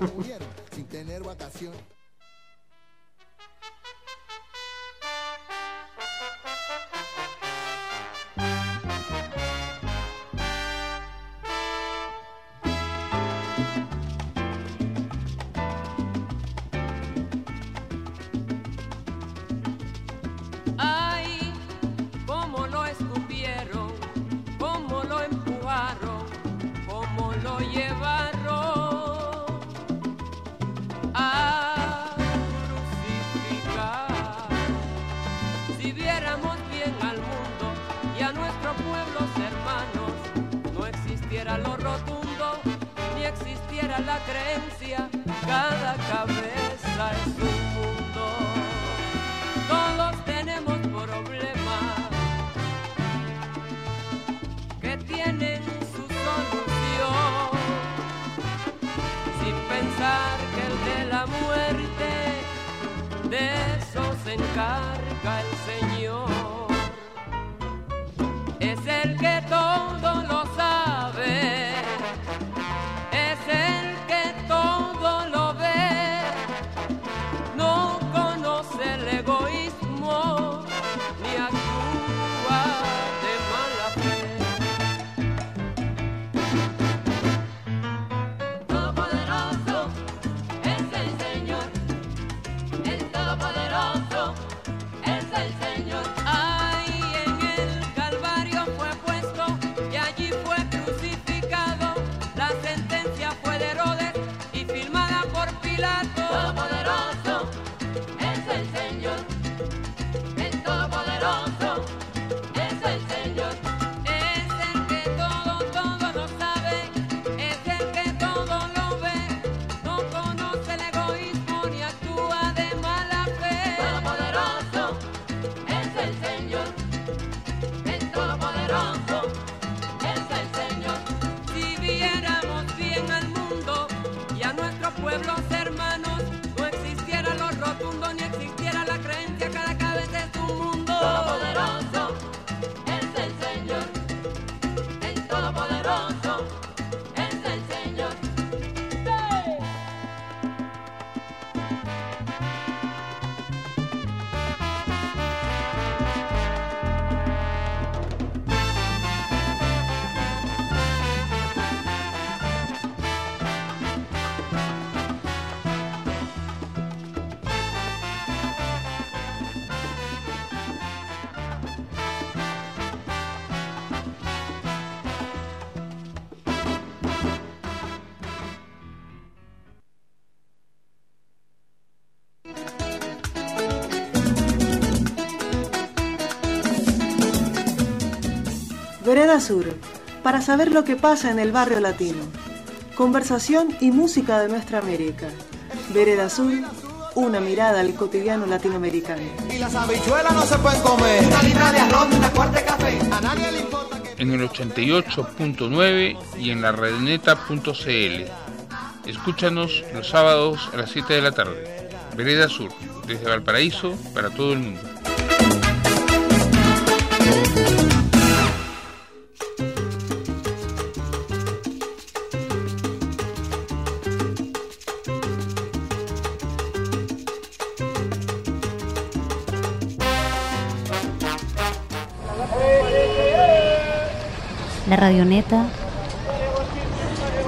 La creencia, cada cabeza es un mundo. Todos tenemos problemas que tienen su solución, sin pensar que el de la muerte, de eso se encarga el Señor. Es el que todo lo sabe, El Señor. Vereda Sur, para saber lo que pasa en el barrio latino. Conversación y música de nuestra América. Vereda Sur, una mirada al cotidiano latinoamericano. Y las habichuelas no se pueden comer. Una libra de arroz, una cuarta de café. A nadie le importa que... En el 88.9 y en la redneta.cl. Escúchanos los sábados a las 7 de la tarde. Vereda Sur, desde Valparaíso para todo el mundo. La Radioneta,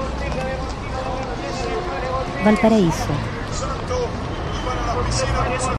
Valparaíso.